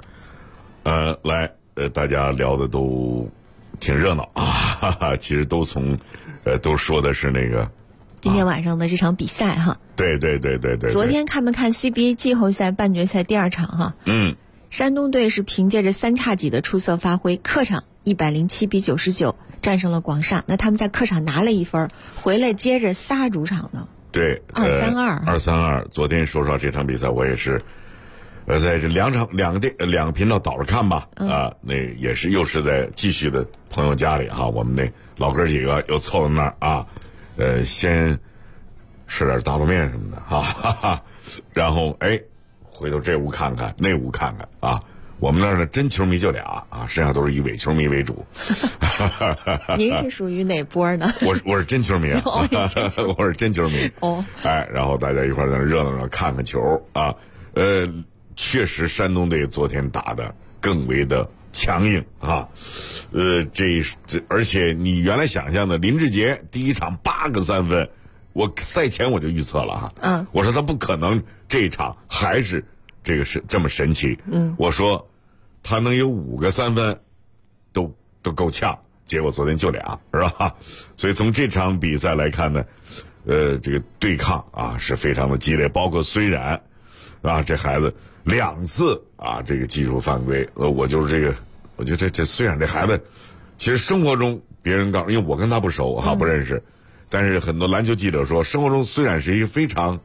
大家聊的都挺热闹啊，哈哈，其实都说的是那个今天晚上的这场比赛哈。 对。 昨天看没看 CBA 季后赛半决赛第2场哈？山东队是凭借着3叉戟的出色发挥，客场107比99战胜了广厦。那他们在客场拿了1分，回来接着仨主场的。 对，2-3-2。昨天说实话，这场比赛我也是，在这两个频道倒着看吧。那也是又是在继续的朋友家里哈，我们那老哥几个又凑到那儿啊，先吃点大卤面什么的哈，然后回头这屋看看那屋看看啊。我们那儿的真球迷就俩啊，剩下都是以伪球迷为主。 您是属于哪波呢？ 我是真球迷啊，我是真球迷。然后大家一块在那热闹看看球啊。确实山东队昨天打的更为的强硬啊。而且你原来想象的林志杰第1场8个3分， 我赛前我就预测了哈，我说他不可能这一场还是这个是这么神奇，我说他能有5个3分都够呛，结果昨天就俩，是吧？所以从这场比赛来看呢，这个对抗啊是非常的激烈，包括虽然啊这孩子2次啊这个技术犯规，我就是这个，我觉得这虽然这孩子其实生活中别人因为我跟他不熟哈，不认识，但是很多篮球记者说，生活中虽然是一个非常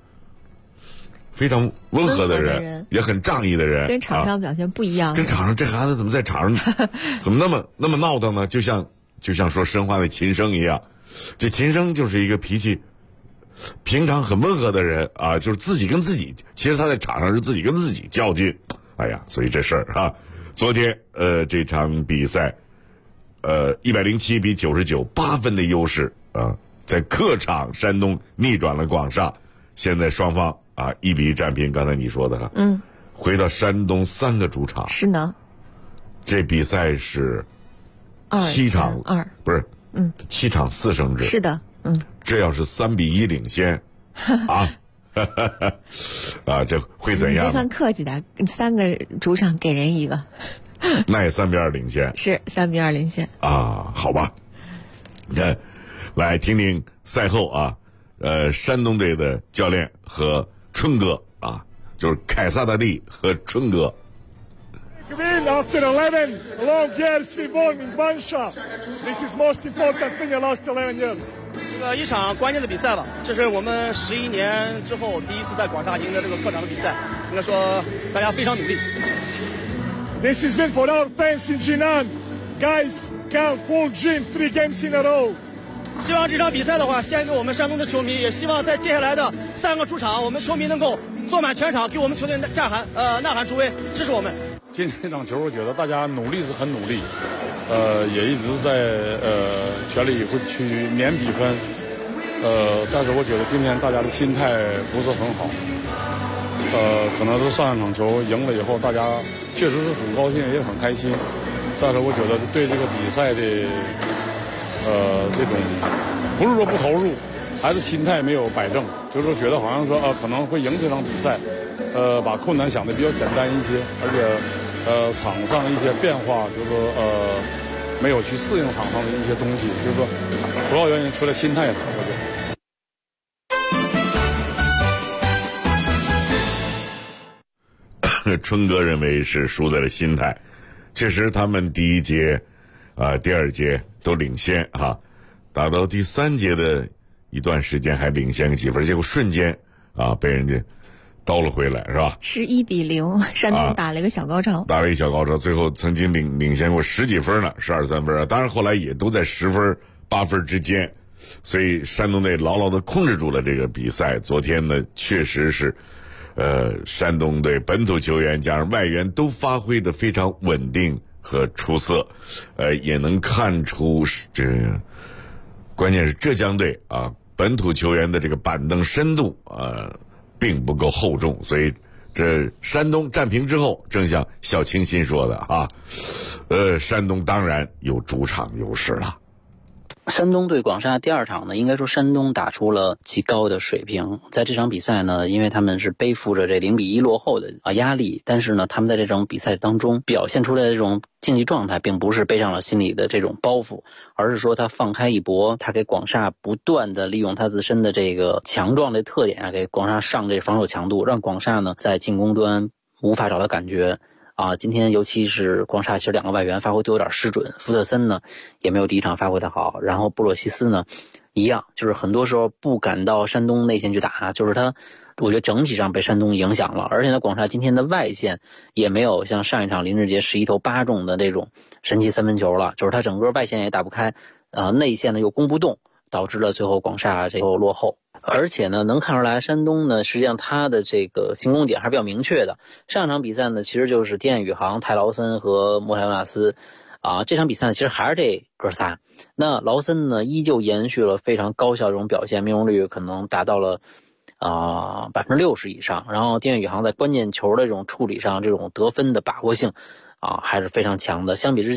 温和的人，也很仗义的人， 跟场上表现不一样。 跟场上这孩子怎么在场上怎么那么闹腾呢？就像说申花的秦升一样，这秦升就是一个脾气平常很温和的人啊，就是自己跟自己，其实他在场上是自己跟自己较劲。哎呀，所以这事儿啊，昨天这场比赛107比99 8分的优势啊，在客场山东逆转了广厦，现在双方啊1比1战平。刚才你说的哈，回到山东3个主场。 是呢， 这比赛是7场2，不是，7场4胜制。 是的， 这要是3比1领先，啊，啊，这会怎样？ 就算客气点，3个主场给人1个， 那也3比2领先。 是3比2领先啊，好吧。来听听赛后啊，山东队的教练和春哥啊，就是凯撒大帝和春哥。 After 11 long years we won in Vansha. This is most important thing in the last 11 years. 这个一场关键的比赛吧，这是我们11年之后第一次在广厦赢得这个客场的比赛，应该说大家非常努力。 This is meant for our fans in Jinan. Guys, count full gym 3 games in a row. 希望这场比赛的话，献给我们山东的球迷，也希望在接下来的3个主场，我们球迷能够坐满全场，给我们球队呐喊助威，支持我们。 今天这场球，我觉得大家努力是很努力，也一直在全力以赴去撵比分，但是我觉得今天大家的心态不是很好，可能是上一场球赢了以后，大家确实是很高兴，也很开心，但是我觉得对这个比赛的这种不是说不投入，还是心态没有摆正，就是说觉得好像说可能会赢这场比赛，把困难想得比较简单一些，而且场上一些变化，就是说没有去适应场上的一些东西，就是说主要原因出在心态上，我觉得。春哥认为是输在了心态，确实他们第1节第2节都领先哈，打到第3节的一段时间还领先个几分，结果瞬间被人家倒了回来，是吧 ？11比0，山东打了一个小高潮， 打了一小高潮，最后曾经领先过10几分呢，12、3分啊，当然后来也都在10分、8分之间，所以山东队牢牢的控制住了这个比赛。昨天呢，确实是，山东队本土球员加上外援都发挥的非常稳定和出色，也能看出这个，关键是浙江队啊，本土球员的这个板凳深度并不够厚重，所以这山东战平之后，正像小清新说的啊，山东当然有主场优势了。 山东对广厦第2场呢，应该说山东打出了极高的水平。在这场比赛呢，因为他们是背负着这0比1落后的压力，但是呢，他们在这种比赛当中表现出来的这种竞技状态，并不是背上了心理的这种包袱，而是说他放开一搏，他给广厦不断的利用他自身的这个强壮的特点给广厦上这防守强度，让广厦呢在进攻端无法找到感觉。今天尤其是广厦其实2个外援发挥都有点失准，福特森呢也没有第1场发挥的好，然后布洛西斯呢一样，就是很多时候不敢到山东内线去打，就是他我觉得整体上被山东影响了，而且呢广厦今天的外线也没有像上一场林志杰11投8中的这种神奇3分球了，就是他整个外线也打不开，内线呢又攻不动，导致了最后广厦这后落后。而且呢，能看出来山东呢，实际上他的这个进攻点还是比较明确的。上场比赛呢，其实就是丁彦雨航、泰劳森和莫泰尤纳斯，这场比赛呢，其实还是这哥仨。那劳森呢，依旧延续了非常高效的这种表现，命中率可能达到了60%以上。然后丁彦雨航在关键球的这种处理上，这种得分的把握性还是非常强的。相比之下，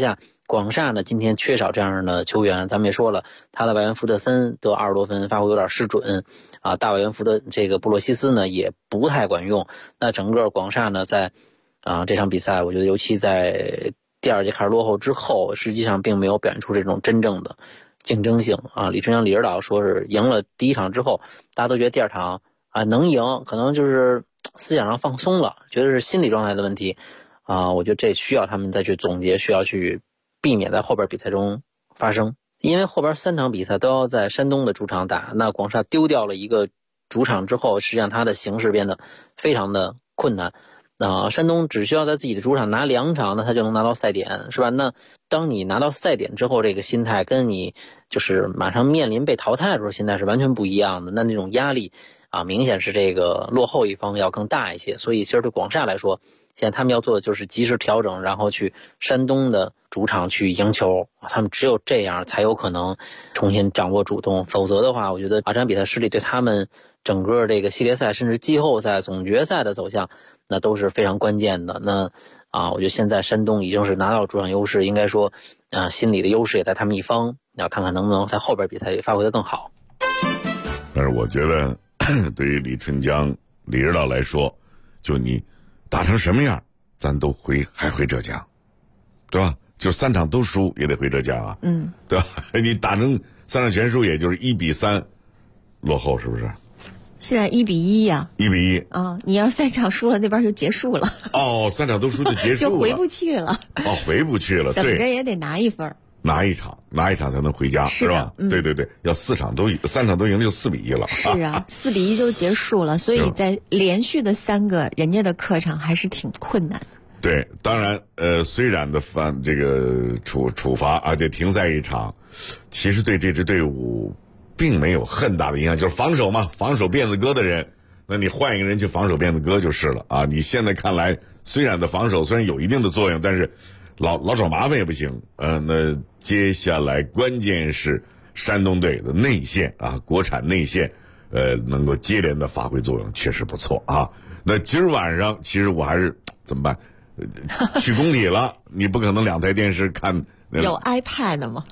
广厦呢今天缺少这样的球员，咱们也说了，他的外援福特森得20多分，发挥有点失准啊，大外援这个布洛西斯呢也不太管用。那整个广厦呢在这场比赛，我觉得尤其在第2节开始落后之后，实际上并没有表现出这种真正的竞争性啊。李春江李指导说是赢了第1场之后，大家都觉得第2场能赢，可能就是思想上放松了，觉得是心理状态的问题我觉得这需要他们再去总结，需要去避免在后边比赛中发生。因为后边3场比赛都要在山东的主场打，那广厦丢掉了一个主场之后，实际上他的形势变得非常的困难。山东只需要在自己的主场拿2场，那他就能拿到赛点，是吧？那当你拿到赛点之后，这个心态跟你就是马上面临被淘汰的时候心态是完全不一样的。那种压力明显是这个落后一方要更大一些。所以其实对广厦来说，现在他们要做的就是及时调整，然后去山东的主场去赢球，他们只有这样才有可能重新掌握主动，否则的话，我觉得这场比赛失利对他们整个这个系列赛甚至季后赛总决赛的走向那都是非常关键的。那我觉得现在山东已经是拿到主场优势，应该说心理的优势也在他们一方，要看看能不能在后边比赛里发挥得更好。 但是我觉得对于李春江李指导来说，就你打成什么样咱都还回浙江，对吧？就3场都输也得回浙江对吧？你打成3场全输，也就是1-3落后，是不是？ 现在1-1呀 ，1-1 你要是3场输了，那边就结束了。 3场都输就结束了， 就回不去了。 回不去了， 怎么着也得拿1分， 拿一场才能回家，是吧？对对对，要3场都赢了就4-1了。 是4-1就结束了，所以在连续的3个人家的客场还是挺困难的。 对，当然虽然的这个处罚而且停赛1场，其实对这支队伍并没有很大的影响，就是防守嘛，防守辫子哥的人，那你换一个人去防守辫子哥就是了你现在看来，虽然有一定的作用，但是老找麻烦也不行。那接下来关键是山东队的内线国产内线能够接连的发挥作用，确实不错那今儿晚上其实我还是怎么办？去工体了，你不可能2台电视看。 有 iPad 吗？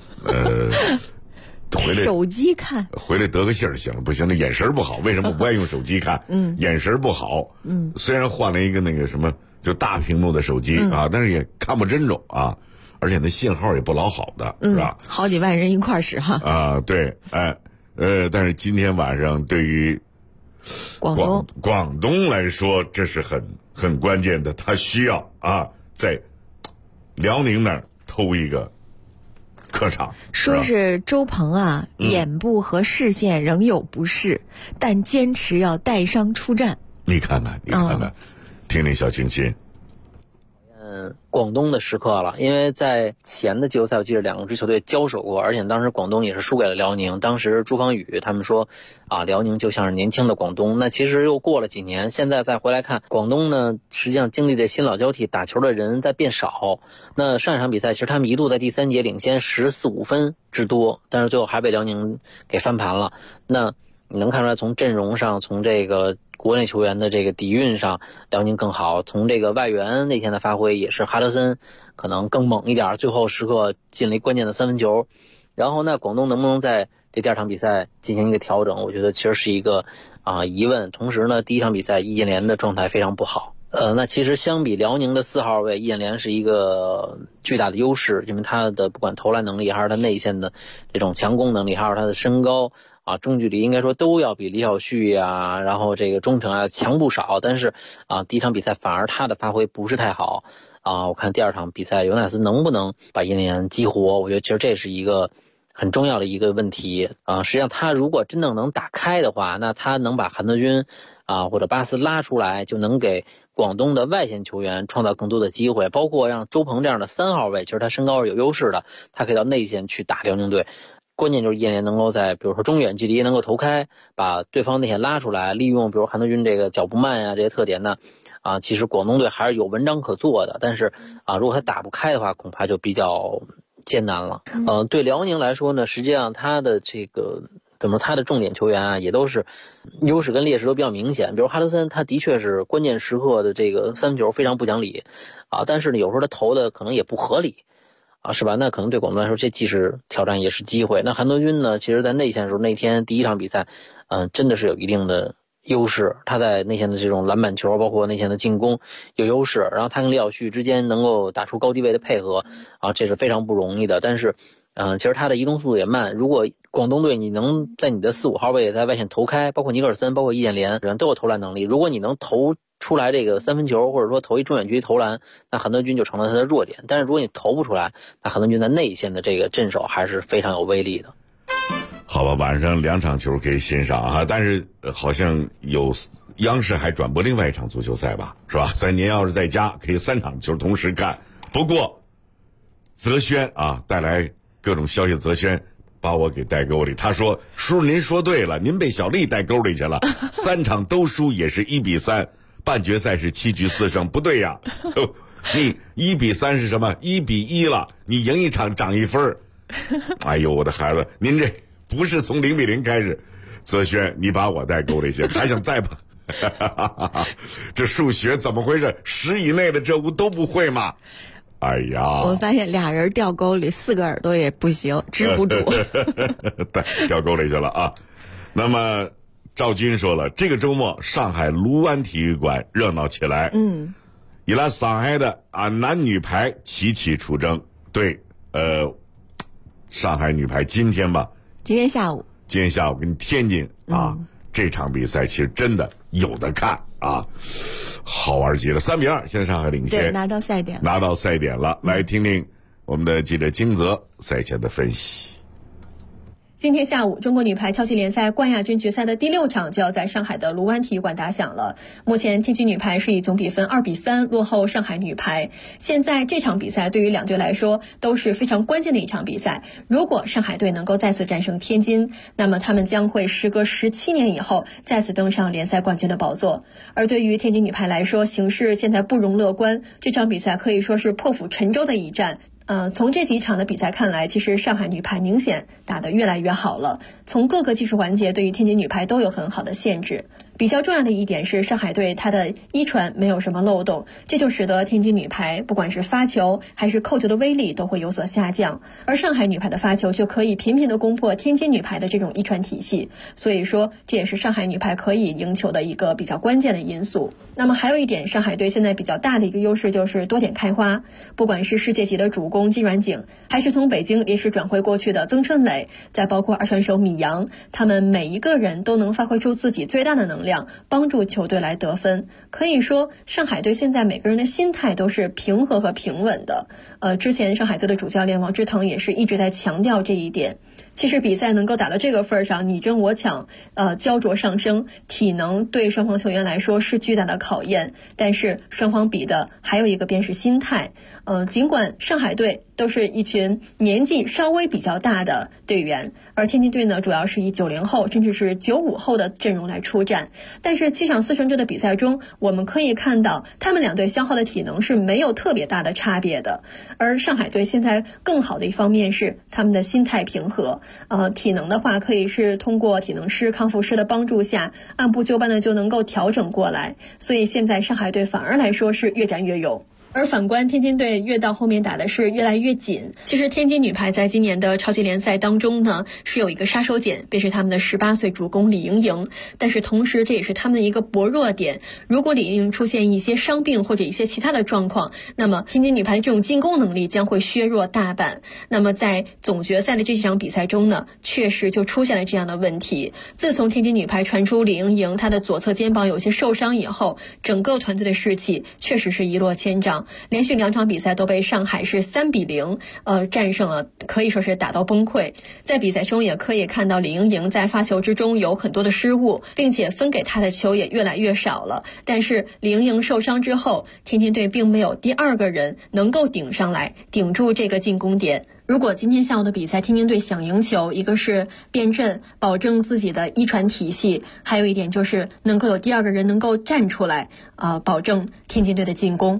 回来手机看， 回来得个信儿行了，不行，那眼神不好。为什么不爱用手机看？眼神不好。虽然换了一个那个什么，就大屏幕的手机但是也看不真着而且那信号也不老好的，是吧？ 好几万人一块使对，但是今天晚上对于广东来说，这是很关键的，他需要在辽宁那儿偷一个客场。 说是周鹏眼部和视线仍有不适，但坚持要带伤出战。 你看看，听听小清新。 广东的时刻了，因为在前的季后赛我记得2支球队交手过，而且当时广东也是输给了辽宁。当时朱芳雨他们说辽宁就像是年轻的广东。那其实又过了几年，现在再回来看广东呢，实际上经历这新老交替，打球的人在变少。那上一场比赛其实他们一度在第3节领先14-15分之多，但是最后还被辽宁给翻盘了。那你能看出来，从阵容上，从这个国内球员的这个底蕴上，辽宁更好。从这个外援那天的发挥，也是哈德森可能更猛一点，最后时刻进了一关键的3分球。然后呢，广东能不能在这第2场比赛进行一个调整，我觉得其实是一个疑问。同时呢，第1场比赛易建联的状态非常不好。那其实相比辽宁的4号位，易建联是一个巨大的优势，因为他的不管投篮能力，还是他内线的这种强攻能力，还有他的身高中距离应该说都要比李晓旭然后这个中程强不少。但是第1场比赛反而他的发挥不是太好我看第2场比赛尤纳斯能不能把易建联激活，我觉得其实这是一个很重要的一个问题实际上他如果真正能打开的话，那他能把韩德君或者巴斯拉出来，就能给广东的外线球员创造更多的机会，包括让周鹏这样的3号位，其实他身高是有优势的，他可以到内线去打辽宁队。关键就是易建联能够在比如说中远距离能够投开，把对方内线拉出来，利用比如韩德君这个脚步慢这些特点呢其实广东队还是有文章可做的。但是如果他打不开的话，恐怕就比较艰难了。对辽宁来说呢，实际上他的这个他的重点球员也都是优势跟劣势都比较明显。比如哈德森，他的确是关键时刻的这个3分球非常不讲理但是呢有时候他投的可能也不合理是吧？那可能对广东来说，这既是挑战也是机会。那韩德君呢，其实在内线的时候，那天第一场比赛，真的是有一定的优势。他在内线的这种篮板球，包括内线的进攻有优势，然后他跟李晓旭之间能够打出高低位的配合这是非常不容易的。但是其实他的移动速度也慢，如果广东队你能在你的4、5号位在外线投开，包括尼克尔森，包括易建联都有投篮能力，如果你能投出来这个3分球，或者说投一中远距离投篮，那韩德君就成了他的弱点。但是如果你投不出来，那韩德君在内线的这个镇守还是非常有威力的。 好吧，晚上2场球可以欣赏但是好像有央视还转播另外一场足球赛吧，是吧？您要是在家可以3场球同时看。不过泽轩带来各种消息，泽轩把我给带沟里。他说：“叔，您说对了，您被小丽带沟里去了。3场都输也是1-3，半决赛是7局4胜，不对呀。你1-3是什么？1-1了，你赢一场涨1分。哎呦，我的孩子，您这不是从0-0开始。泽轩，你把我带沟里去，还想再把这数学怎么回事？10以内的这都不会吗？哎呀， 我发现俩人掉沟里，4个耳朵也不行，支不住。 掉沟里去了那么赵军说了，这个周末上海卢湾体育馆热闹起来。以来上海的男女排齐齐出征。对，上海女排今天下午跟天津这场比赛其实真的有的看好玩极了，3-2，现在上海领先， 对，拿到赛点了。 来听听我们的记者金泽赛前的分析。 今天下午，中国女排超级联赛冠亚军决赛的第6场就要在上海的卢湾体育馆打响了。目前天津女排是以总比分2-3落后上海女排。现在这场比赛对于两队来说都是非常关键的一场比赛。如果上海队能够再次战胜天津，那么他们将会时隔17年以后再次登上联赛冠军的宝座。而对于天津女排来说，形势现在不容乐观，这场比赛可以说是破釜沉舟的一战。从这几场的比赛看来，其实上海女排明显打得越来越好了，从各个技术环节对于天津女排都有很好的限制。比较重要的一点是，上海队它的一传没有什么漏洞，这就使得天津女排不管是发球还是扣球的威力都会有所下降，而上海女排的发球就可以频频的攻破天津女排的这种一传体系，所以说这也是上海女排可以赢球的一个比较关键的因素。那么还有一点，上海队现在比较大的一个优势就是多点开花，不管是世界级的主攻金软景，还是从北京临时转会过去的曾春蕾，再包括二传手米阳，他们每一个人都能发挥出自己最大的能量，帮助球队来得分。可以说上海队现在每个人的心态都是平和和平稳的。之前上海队的主教练王之腾也是一直在强调这一点。其实比赛能够打到这个份上，你争我抢，焦灼上升，体能对双方球员来说是巨大的考验。但是双方比的还有一个便是心态。尽管上海队都是一群年纪稍微比较大的队员，而天津队呢主要是以90后甚至是95后的阵容来出战，但是7场4胜制的比赛中，我们可以看到他们两队消耗的体能是没有特别大的差别的。而上海队现在更好的一方面是他们的心态平和，体能的话可以是通过体能师康复师的帮助下按部就班的就能够调整过来，所以现在上海队反而来说是越战越勇。而反观天津队越到后面打的是越来越紧。其实天津女排在今年的超级联赛当中呢，是有一个杀手锏，便是他们的18岁主攻李盈莹，但是同时这也是他们的一个薄弱点。如果李盈莹出现一些伤病或者一些其他的状况，那么天津女排的这种进攻能力将会削弱大半。那么在总决赛的这几场比赛中呢，确实就出现了这样的问题。自从天津女排传出李盈莹她的左侧肩膀有些受伤以后，整个团队的士气确实是一落千丈，连续2场比赛都被上海是3-0战胜了，可以说是打到崩溃。在比赛中也可以看到李盈莹在发球之中有很多的失误，并且分给她的球也越来越少了。但是李盈莹受伤之后，天津队并没有第二个人能够顶上来顶住这个进攻点。如果今天下午的比赛天津队想赢球，一个是变阵保证自己的一传体系，还有一点就是能够有第二个人能够站出来保证天津队的进攻。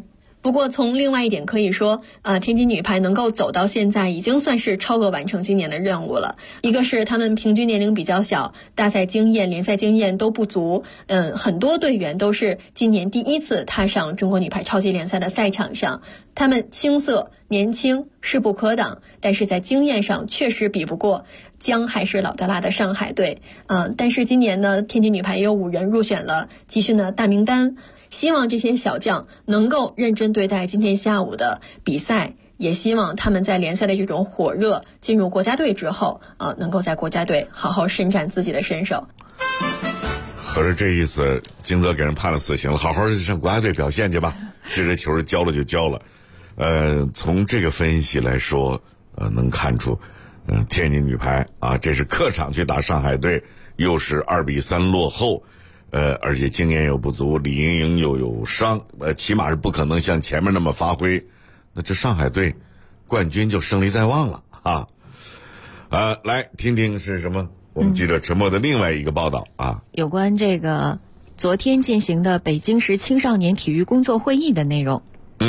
不过从另外一点可以说，天津女排能够走到现在已经算是超额完成今年的任务了。一个是他们平均年龄比较小，大赛经验、联赛经验都不足，很多队员都是今年第一次踏上中国女排超级联赛的赛场上，他们青涩、年轻、势不可挡，但是在经验上确实比不过姜还是老的辣的上海队。但是今年呢，天津女排也有5人入选了集训的大名单。希望这些小将能够认真对待今天下午的比赛，也希望他们在联赛的这种火热进入国家队之后，能够在国家队好好伸展自己的身手。 合着这意思，金泽给人判了死刑了，好好上国家队表现去吧。这球交了就交了。从这个分析来说，能看出，天津女排这是客场去打上海队，又是2-3落后。而且经验又不足，李盈莹又有伤，起码是不可能像前面那么发挥。那这上海队冠军就胜利在望了啊！来听听是什么我们记者陈默的另外一个报道啊， 有关这个昨天进行的北京市青少年体育工作会议的内容。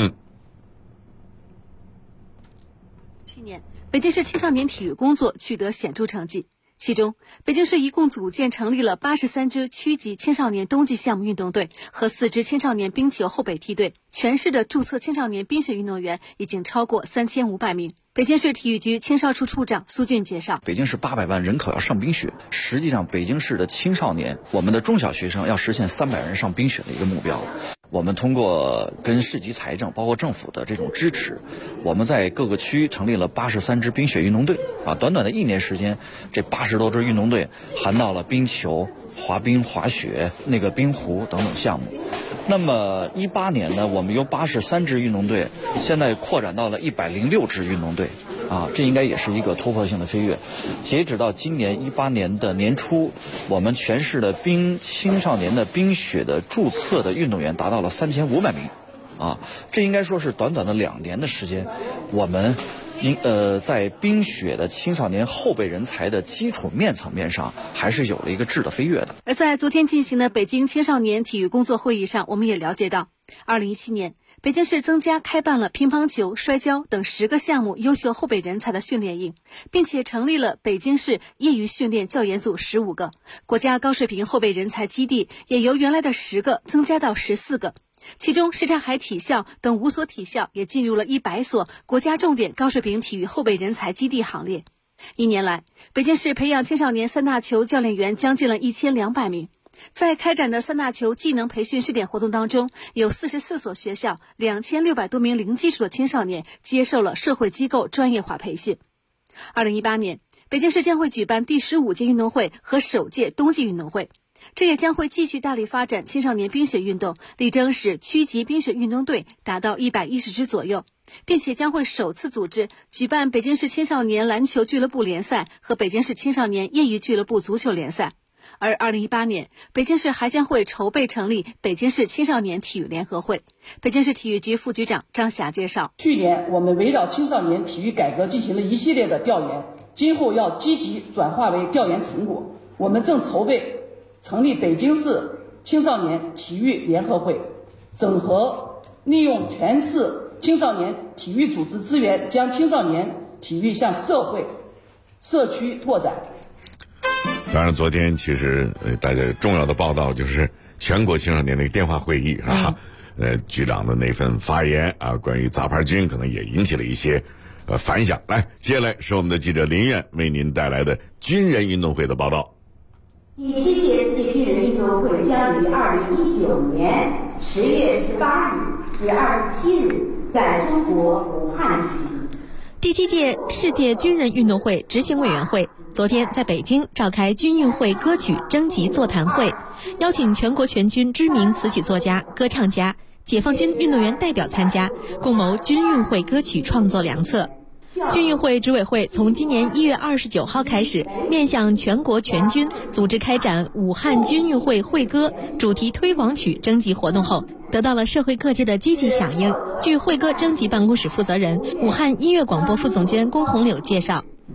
去年，北京市青少年体育工作取得显著成绩。其中，北京市一共组建成立了83支区级青少年冬季项目运动队和4支青少年冰球后备梯队，全市的注册青少年冰雪运动员已经超过3500名。北京市体育局青少处处长苏俊介绍， 北京市800万人口要上冰雪，实际上北京市的青少年，我们的中小学生要实现300人上冰雪的一个目标。我们通过跟市级财政包括政府的这种支持，我们在各个区成立了83支冰雪运动队短短的1年时间，这80多支运动队含到了冰球、滑冰、滑雪、冰壶等等项目。那么18年呢，我们由83支运动队现在扩展到了106支运动队这应该也是一个突破性的飞跃。截止到今年18年的年初，我们全市的青少年的冰雪的注册的运动员达到了3500名这应该说是短短的2年的时间，我们在冰雪的青少年后备人才的基础面层面上，还是有了一个质的飞跃的。 而在昨天进行的北京青少年体育工作会议上，我们也了解到，2017年北京市增加开办了乒乓球、摔跤等10个项目优秀后备人才的训练营，并且成立了北京市业余训练教研组15个，国家高水平后备人才基地也由原来的10个增加到14个。其中，什刹海体校等5所体校也进入了100所国家重点高水平体育后备人才基地行列。1年来，北京市培养青少年3大球教练员将近了1200名。在开展的3大球技能培训试点活动当中，有44所学校2600多名零基础的青少年接受了社会机构专业化培训。2018年，北京市将会举办第15届运动会和首届冬季运动会。这也将会继续大力发展青少年冰雪运动，力争使区级冰雪运动队达到110支左右，并且将会首次组织举办北京市青少年篮球俱乐部联赛和北京市青少年业余俱乐部足球联赛。而2018年，北京市还将会筹备成立北京市青少年体育联合会。北京市体育局副局长张霞介绍， 去年我们围绕青少年体育改革进行了一系列的调研，今后要积极转化为调研成果。我们正筹备成立北京市青少年体育联合会，整合利用全市青少年体育组织资源，将青少年体育向社会、社区拓展。 当然，昨天其实大家重要的报道就是全国青少年的电话会议局长的那份发言关于杂牌军可能也引起了一些反响。来，接下来是我们的记者林苑为您带来的军人运动会的报道。 第7届世界军人运动会将于2019年10月18日至27日在中国武汉举行。 第7届世界军人运动会执行委员会昨天在北京召开军运会歌曲征集座谈会，邀请全国全军知名词曲作家、歌唱家、解放军运动员代表参加，共谋军运会歌曲创作良策。军运会执委会从今年1月29号开始，面向全国全军组织开展武汉军运会会歌主题推广曲征集活动后，得到了社会各界的积极响应。据会歌征集办公室负责人、武汉音乐广播副总监龚红柳介绍，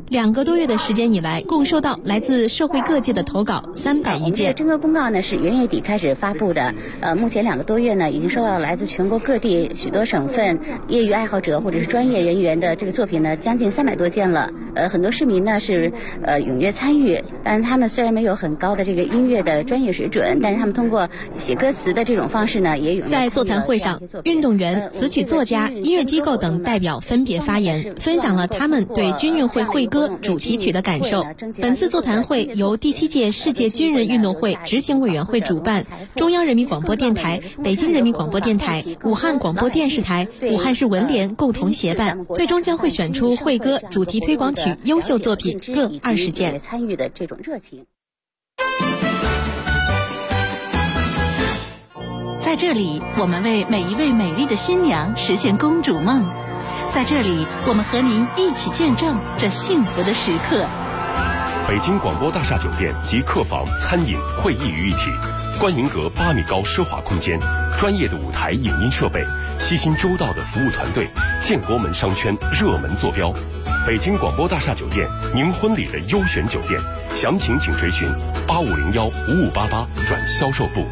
2个多月的时间以来，共收到来自社会各界的投稿301件。 征文公告呢是元月底开始发布的，目前2个多月呢，已经收到了来自全国各地许多省份业余爱好者或者是专业人员的这个作品呢，将近300多件了。很多市民呢是踊跃参与，但是他们虽然没有很高的这个音乐的专业水准，但是他们通过写歌词的这种方式呢，也踊跃在座谈会上，运动员、词曲作家、音乐机构等代表分别发言，分享了他们对军运会会歌主题曲的感受。本次座谈会由第7届世界军人运动会执行委员会主办，中央人民广播电台、北京人民广播电台、武汉广播电视台、武汉市文联共同协办，最终将会选出会歌主题推广曲优秀作品各20件。 参与的这种热情。 在这里，我们为每一位美丽的新娘实现公主梦。在这里，我们和您一起见证这幸福的时刻。 北京广播大厦酒店集客房、餐饮、会议于一体，观云阁8米高奢华空间，专业的舞台影音设备，悉心周到的服务团队，建国门商圈热门坐标。北京广播大厦酒店，您婚礼的优选酒店，详情请垂询8501-5588转销售部。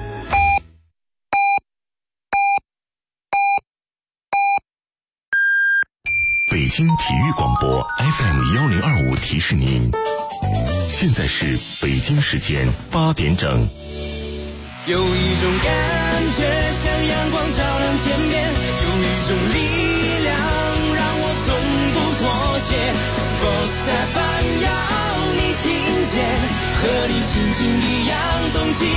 北京体育广播 FM1025提示您，现在是北京时间8点整。 有一种感觉像阳光照亮天边，有一种力量让我从不妥协。Sports FM 要你听见，和你心情一样动起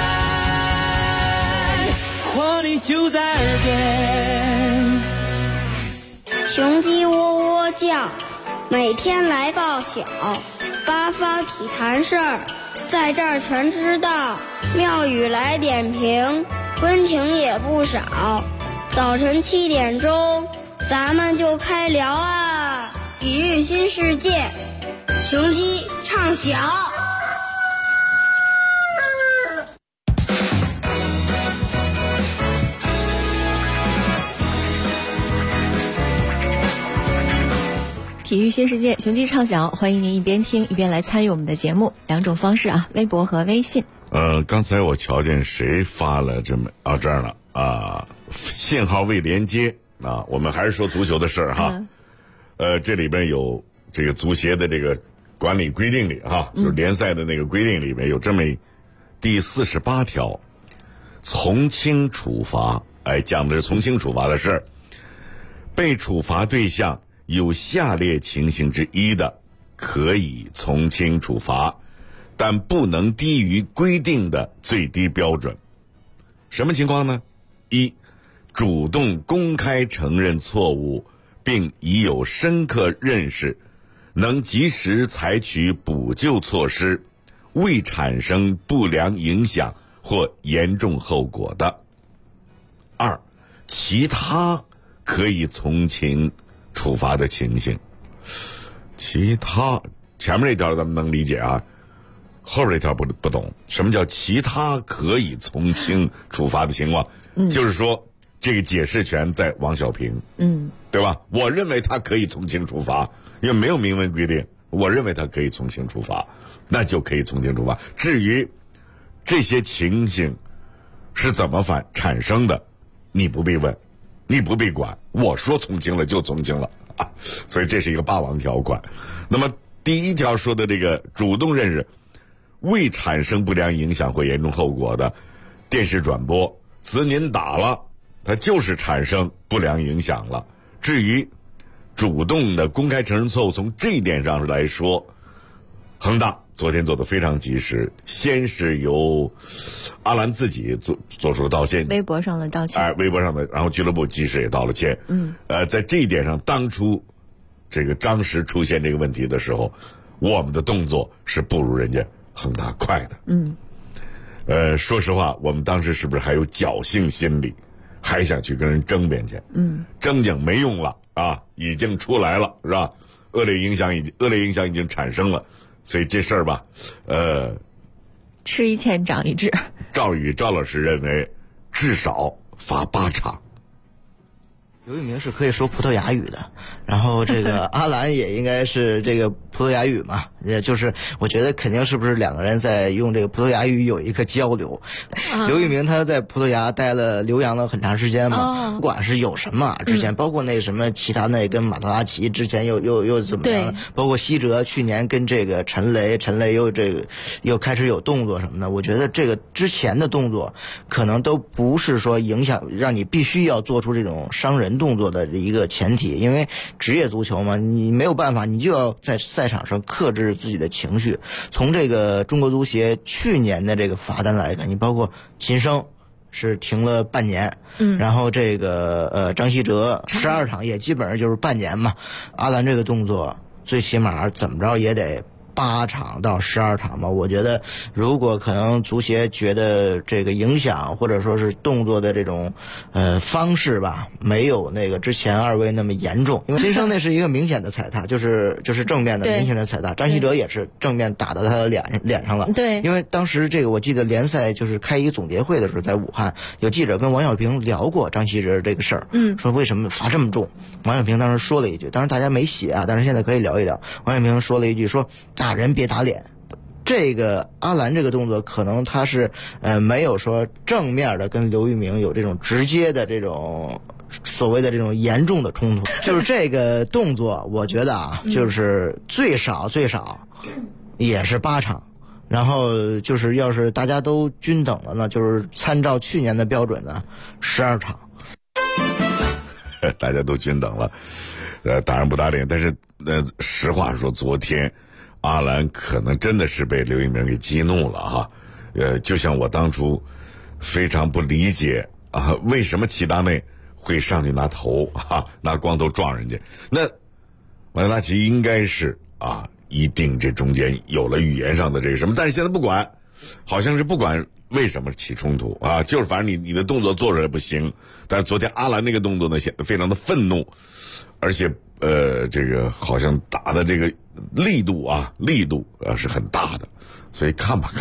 来，活力就在耳边。 雄鸡喔喔叫，每天来报晓，八方体坛事儿，在这儿全知道。妙语来点评，温情也不少。早晨7点钟，咱们就开聊啊！体育新世界，雄鸡唱晓。 体育新世界，雄鸡唱晓，欢迎您一边听一边来参与我们的节目。2种方式啊，微博和微信。 刚才我瞧见谁发了这么这儿了啊，信号未连接啊，我们还是说足球的事儿哈。这里边有这个足协的这个管理规定里哈，就是联赛的那个规定里面有这么第48条，从轻处罚，讲的是从轻处罚的事儿。被处罚对象有下列情形之一的，可以从轻处罚，但不能低于规定的最低标准。什么情况呢？1. 主动公开承认错误，并已有深刻认识，能及时采取补救措施，未产生不良影响或严重后果的。2. 其他可以从轻处罚的情形。其他前面这条咱们能理解啊，后边这条不懂。什么叫其他可以从轻处罚的情况？就是说这个解释权在王小平，对吧？我认为他可以从轻处罚，因为没有明文规定，我认为他可以从轻处罚，那就可以从轻处罚。至于这些情形是怎么产生的，你不必问，你不必管，我说从轻了就从轻了啊！所以这是一个霸王条款。那么第1条说的这个主动认识未产生不良影响或严重后果的电视转播，此您打了，它就是产生不良影响了。至于主动的公开承认错误，从这一点上来说，恒大昨天做得非常及时，先是由阿兰自己做出了道歉， 微博上的道歉， 微博上的，然后俱乐部及时也道了歉。在这一点上，当初这个张实出现这个问题的时候，我们的动作是不如人家恒大快的。说实话，我们当时是不是还有侥幸心理，还想去跟人争辩去？争讲没用了啊，已经出来了，是吧？恶劣影响已经产生了。所以这事儿吧， 吃一堑长一智。 赵老师认为，至少罚8场。 刘玉明是可以说葡萄牙语的，然后这个阿兰也应该是这个葡萄牙语嘛，也就是我觉得肯定是不是两个人在用这个葡萄牙语有一个交流。刘玉明他在葡萄牙留洋了很长时间嘛，不管是有什么之前，包括那什么齐达内跟马特拉齐之前又怎么样，包括西哲去年跟这个陈雷又开始有动作什么的，我觉得这个之前的动作可能都不是说影响让你必须要做出这种伤人动作的一个前提，因为职业足球嘛，你没有办法，你就要在赛场上克制自己的情绪。从这个中国足协去年的这个罚单来看，你包括秦升是停了半年，然后这个张稀哲12场也基本上就是半年嘛，阿兰这个动作最起码怎么着也得8场到12场吧。我觉得如果可能足协觉得这个影响或者说是动作的这种方式吧，没有那个之前2位那么严重，因为秦升那是一个明显的踩踏，就是正面的明显的踩踏，张稀哲也是正面打到他的脸上了。对，因为当时这个我记得联赛就是开一个总结会的时候，在武汉有记者跟王小平聊过张稀哲这个事儿，说为什么罚这么重。王小平当时说了一句，当然大家没写啊，但是现在可以聊一聊。王小平说了一句，说打人别打脸。这个阿兰这个动作可能他是没有说正面的跟刘玉明有这种直接的这种所谓的这种严重的冲突，就是这个动作我觉得啊，就是最少也是8场，然后就是要是大家都均等了呢，就是参照去年的标准呢12场。 大家都均等了，打人不打脸，但是实话说，昨天阿兰可能真的是被刘玉明给激怒了哈。就像我当初非常不理解啊，为什么齐达内会上去拿头拿光头撞人家？那马特拉齐应该是一定这中间有了语言上的这个什么，但是现在不管，好像是不管为什么起冲突就是反正你的动作做出来不行。但是昨天阿兰那个动作呢，显得非常的愤怒，而且这个好像打的这个力度是很大的，所以看吧，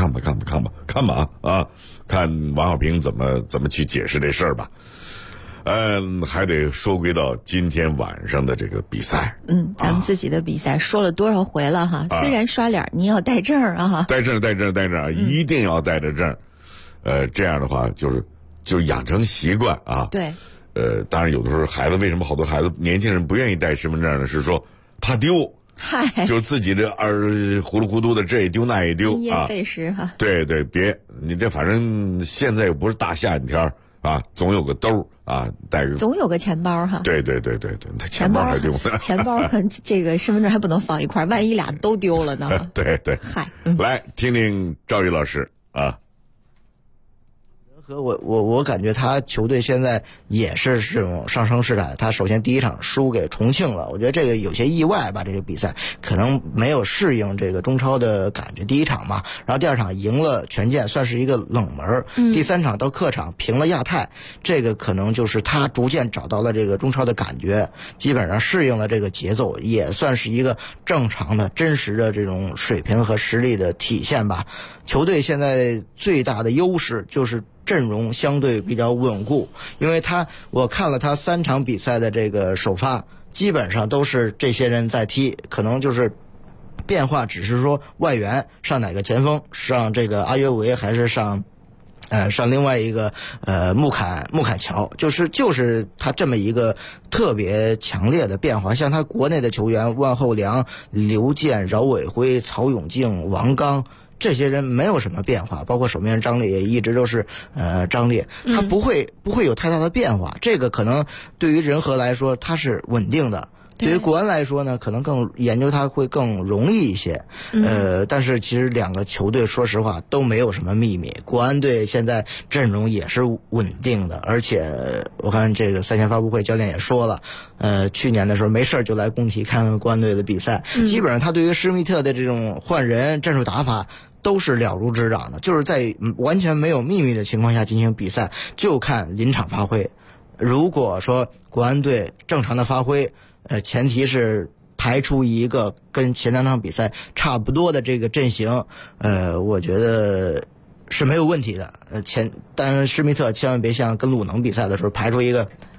看王小平怎么去解释这事儿吧。还得说归到今天晚上的这个比赛。 咱们自己的比赛说了多少回了哈？虽然刷脸，你要带证啊！ 带证，一定要带着证。这样的话就是养成习惯啊。对。当然有的时候孩子，为什么好多孩子年轻人不愿意带身份证呢？是说怕丢。嗨，就是自己这糊里糊涂的，这也丢那也丢啊，费时哈。 对，别你这反正现在又不是大夏天总有个兜带个， 总有个钱包哈。 对，他钱包还丢呢。 钱包和这个身份证还不能放一块，万一俩都丢了呢？ 对。嗨，来听听赵宇老师啊。 和我感觉他球队现在也是这种上升势态。他首先第1场输给重庆了，我觉得这个有些意外吧，这个比赛可能没有适应这个中超的感觉。第1场嘛，然后第2场赢了权健，算是一个冷门。第3场到客场平了亚太，这个可能就是他逐渐找到了这个中超的感觉，基本上适应了这个节奏，也算是一个正常的真实的这种水平和实力的体现吧。球队现在最大的优势就是阵容相对比较稳固，因为我看了他3场比赛的这个首发，基本上都是这些人在踢，可能就是变化只是说外援上哪个前锋，上这个阿约维还是上另外一个穆坎乔，就是他这么一个特别强烈的变化。像他国内的球员万厚良、刘健、饶伟辉、曹永静、王刚，这些人没有什么变化，包括守门员张烈也一直都是张烈，他不会有太大的变化。这个可能对于仁和来说他是稳定的，对于国安来说呢，可能研究它会更容易一些。但是其实2个球队说实话都没有什么秘密。国安队现在阵容也是稳定的，而且我看这个赛前发布会教练也说了，去年的时候没事就来工体看看国安队的比赛，基本上他对于施密特的这种换人战术打法都是了如指掌的，就是在完全没有秘密的情况下进行比赛，就看临场发挥。如果说国安队正常的发挥，前提是排出一个跟前2场比赛差不多的这个阵型，我觉得是没有问题的。但是施密特千万别像跟鲁能比赛的时候排出一个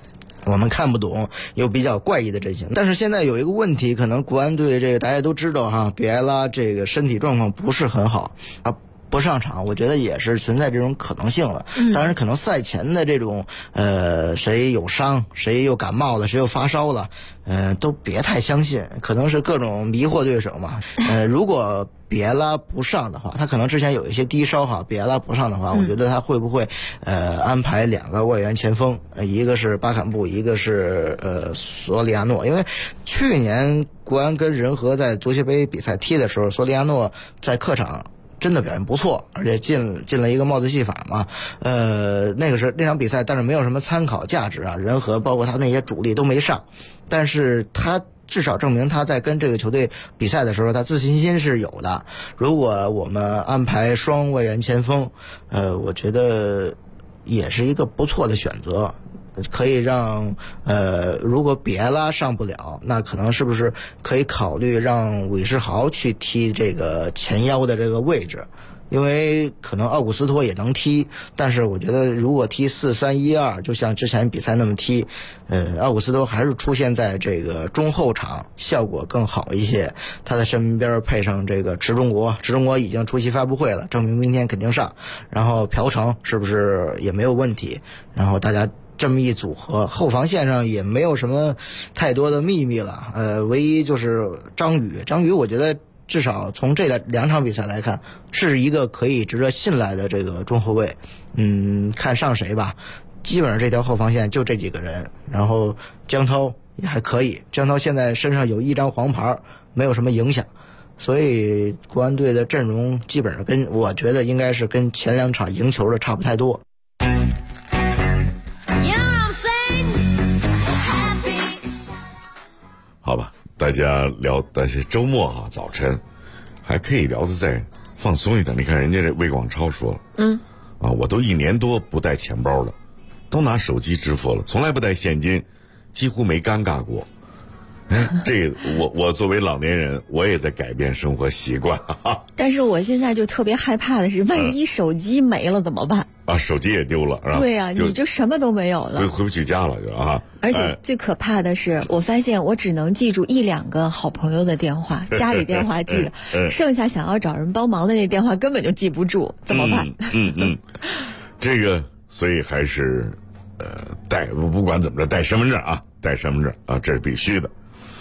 我们看不懂又比较怪异的阵型。但是现在有一个问题，可能国安队这个大家都知道哈，比埃拉这个身体状况不是很好啊，不上场，我觉得也是存在这种可能性了。当然可能赛前的这种谁有伤，谁又感冒了，谁又发烧了，都别太相信，可能是各种迷惑对手嘛。如果比埃拉不上的话，他可能之前有一些低烧哈，比埃拉不上的话，我觉得他会不会安排2个外援前锋，一个是巴坎布，一个是索里亚诺。因为去年国安跟仁和在足协杯比赛踢的时候，索里亚诺在客场真的表现不错，而且进了一个帽子戏法嘛。那场比赛，但是没有什么参考价值啊。仁和包括他那些主力都没上，但是他至少证明他在跟这个球队比赛的时候，他自信心是有的。如果我们安排双外援前锋，我觉得也是一个不错的选择。可以让如果比埃拉上不了，那可能是不是可以考虑让韦世豪去踢这个前腰的这个位置？因为可能奥古斯托也能踢，但是我觉得如果踢4-3-1-2，就像之前比赛那么踢，奥古斯托还是出现在这个中后场效果更好一些。他的身边配上这个池中国已经出席发布会了，证明明天肯定上。然后朴成是不是也没有问题？然后大家这么一组合，后防线上也没有什么太多的秘密了。唯一就是张宇，我觉得至少从这2场比赛来看，是一个可以值得信赖的这个中后卫。看上谁吧，基本上这条后防线就这几个人。然后江涛也还可以，江涛现在身上有1张黄牌，没有什么影响。所以国安队的阵容基本上我觉得应该是跟前2场赢球的差不太多。 好吧，大家聊，但是周末啊，早晨还可以聊得再放松一点。你看人家这魏广超说了，我都1年多不带钱包了，都拿手机支付了，从来不带现金，几乎没尴尬过。这我作为老年人，我也在改变生活习惯。 但是我现在就特别害怕的是，万一手机没了怎么办？ 手机也丢了，是吧？ 对呀，你就什么都没有了， 回不去家了，就啊。 而且最可怕的是，我发现我只能记住1-2个好朋友的电话，家里电话记得，剩下想要找人帮忙的那电话根本就记不住，怎么办？ 这个，所以还是带，不管怎么着，带身份证啊，带身份证啊，这是必须的。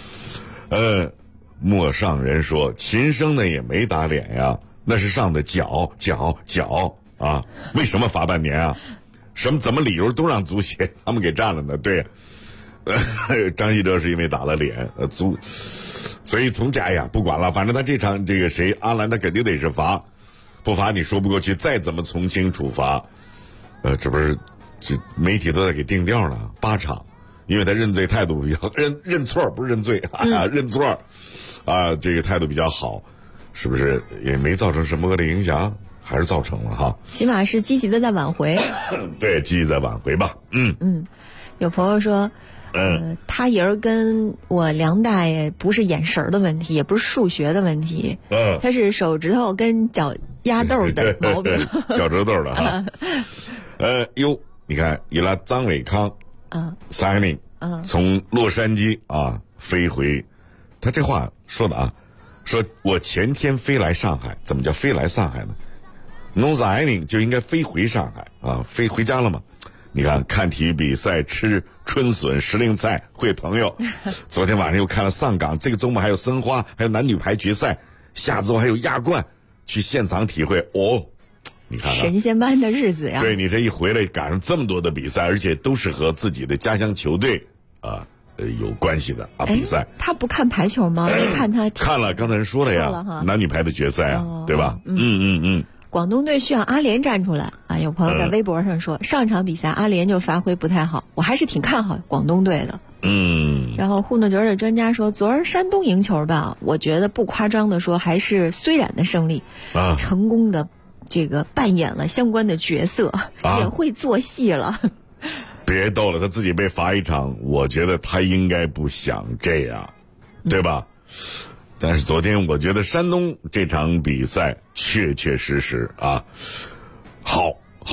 陌上人说，秦升呢也没打脸呀，那是上的脚啊，为什么罚半年啊？怎么理由都让足协他们给占了呢？对，张稀哲是因为打了脸，所以从这不管了，反正他这场这个谁阿兰他肯定得是罚，不罚你说不过去，再怎么从轻处罚，这不是这媒体都在给定调了，8场。因为他认罪态度比较认错，不是认罪认错啊，这个态度比较好，是不是也没造成什么恶劣影响？还是造成了哈？ 起码是积极的在挽回。 对，积极在挽回吧。 有朋友说，他爷儿跟我梁大爷不是眼神的问题，也不是数学的问题，他是手指头跟脚丫豆的毛病， 脚趾头的哈。你看，伊拉张伟康。signing 从洛杉矶飞回，他这话说的说我前天飞来上海，怎么叫飞来上海呢 ？no signing 就应该飞回上海飞回家了嘛？你看体育比赛，吃春笋、时令菜，会朋友。昨天晚上又看了上港，这个周末还有申花，还有男女排决赛，下周还有亚冠，去现场体会你看神仙般的日子呀！ 对，你这一回来赶上这么多的比赛，而且都是和自己的家乡球队有关系的比赛。 他不看排球吗？没看他看了，刚才人说了呀，男女排的决赛对吧？ 广东队需要阿联站出来有朋友在微博上说，上场比赛阿联就发挥不太好，我还是挺看好广东队的。然后糊弄角的专家说，昨儿山东赢球吧，我觉得不夸张的说，还是虽然的胜利，成功的。这个扮演了相关的角色，也会做戏了。 别逗了，他自己被罚1场，我觉得他应该不想这样，对吧？但是昨天我觉得山东这场比赛确确实实好看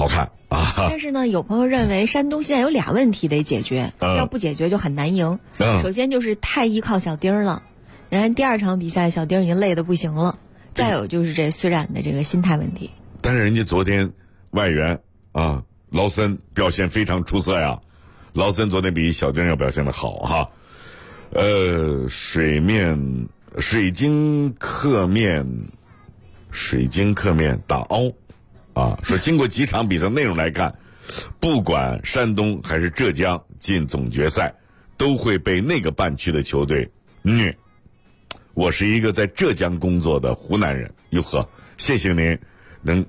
但是呢，有朋友认为山东现在有俩问题得解决，要不解决就很难赢。首先就是太依靠小丁了，人家第2场比赛小丁已经累得不行了。再有就是这虽然的这个心态问题。 但是人家昨天外援啊劳森表现非常出色呀，劳森昨天比小丁要表现的好哈。水晶客面打凹啊，说经过几场比赛内容来看，不管山东还是浙江进总决赛，都会被那个半区的球队虐。我是一个在浙江工作的湖南人，哟呵，谢谢您能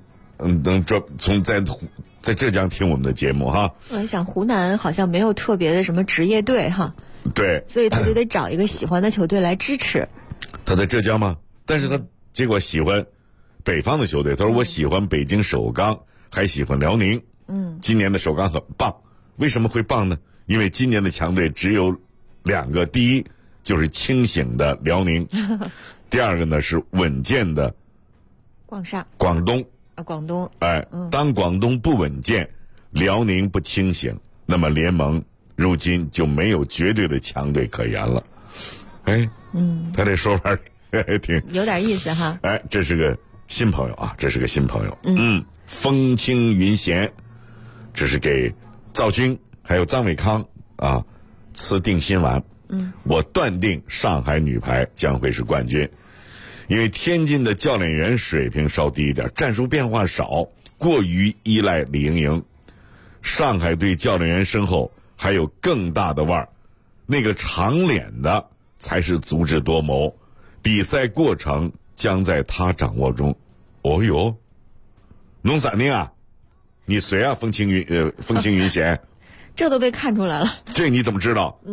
在浙江听我们的节目哈。 我想湖南好像没有特别的什么职业队哈， 对， 所以他就得找一个喜欢的球队来支持。 他在浙江吗？但是他结果喜欢北方的球队，他说我喜欢北京首钢，还喜欢辽宁。今年的首钢很棒，为什么会棒呢？因为今年的强队只有2个，第一就是清醒的辽宁，第2个呢是稳健的广东。当广东不稳健，辽宁不清醒，那么联盟如今就没有绝对的强队可言了。他这说法挺有点意思哈。 这是个新朋友啊，风轻云闲，这是给赵军还有张伟康啊吃定心丸。我断定上海女排将会是冠军，因为天津的教练员水平稍低一点，战术变化少，过于依赖李盈莹。上海队教练员身后还有更大的腕儿，那个长脸的才是足智多谋，比赛过程将在他掌握中。哦哟，弄啥呢啊？你谁啊？风轻云闲， 这都被看出来了。 这你怎么知道？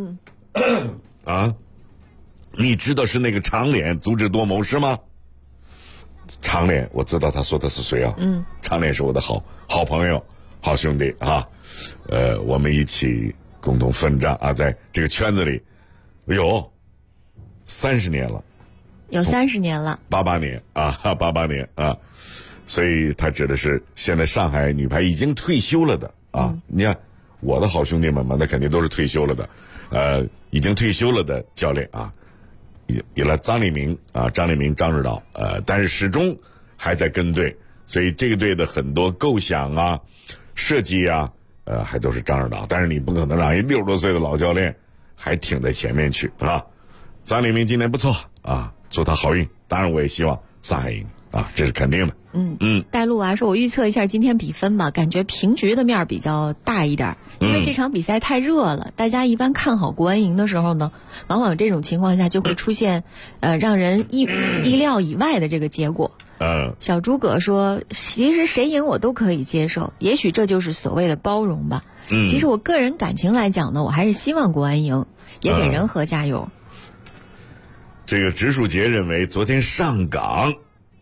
你知道是那个长脸足智多谋是吗？长脸我知道他说的是谁啊？长脸是我的好朋友、好兄弟啊。我们一起共同奋战啊，在这个圈子里有30年了， 有30年了 ，88年啊，所以他指的是现在上海女排已经退休了的啊。你看我的好兄弟们嘛，那肯定都是退休了的，已经退休了的教练啊，有了张立明、张指导，但是始终还在跟队，所以这个队的很多构想啊、设计啊，还都是张指导。但是你不可能让一60多岁的老教练还挺在前面去啊。张立明今年不错啊，祝他好运。当然我也希望上海赢啊，这是肯定的。 戴璐啊说，我预测一下今天比分吧，感觉平局的面比较大一点，因为这场比赛太热了，大家一般看好国安赢的时候呢，往往这种情况下就会出现让人意料以外的这个结果。小诸葛说，其实谁赢我都可以接受，也许这就是所谓的包容吧。其实我个人感情来讲呢，我还是希望国安赢，也给仁和加油。 这个植树杰认为，昨天上港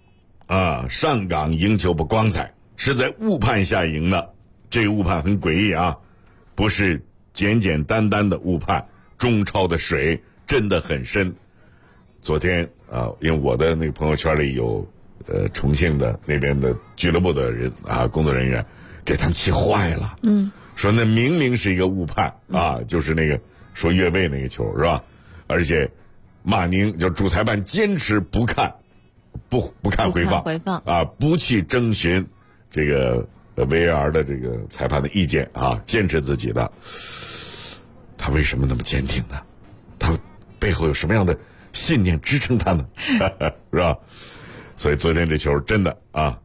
赢球不光彩，是在误判下赢的。这个误判很诡异啊，不是简简单单的误判，中超的水真的很深。昨天因为我的那个朋友圈里有重庆的那边的俱乐部的人啊，工作人员给他们气坏了。说那明明是一个误判啊，就是那个说越位那个球是吧？而且马宁就主裁判坚持不看回放啊，不去征询这个VAR 的这个裁判的意见啊，坚持自己的。他为什么那么坚定呢？他背后有什么样的信念支撑他呢？是吧？所以昨天这球真的啊，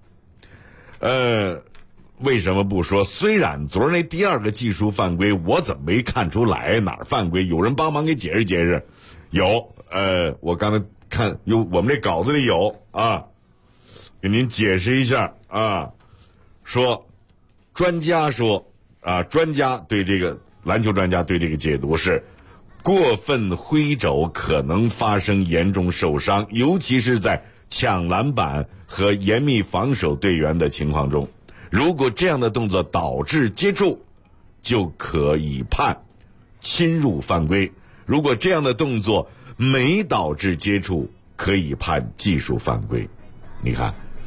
为什么不说？虽然昨儿那第2个技术犯规，我怎么没看出来哪儿犯规？有人帮忙给解释解释。有，我刚才看我们这稿子里有啊，给您解释一下啊。说，专家对这个篮球专家对这个解读是，过分挥肘可能发生严重受伤，尤其是在抢篮板和严密防守队员的情况中，如果这样的动作导致接触，就可以判侵入犯规。如果这样的动作没导致接触，可以判技术犯规。你看，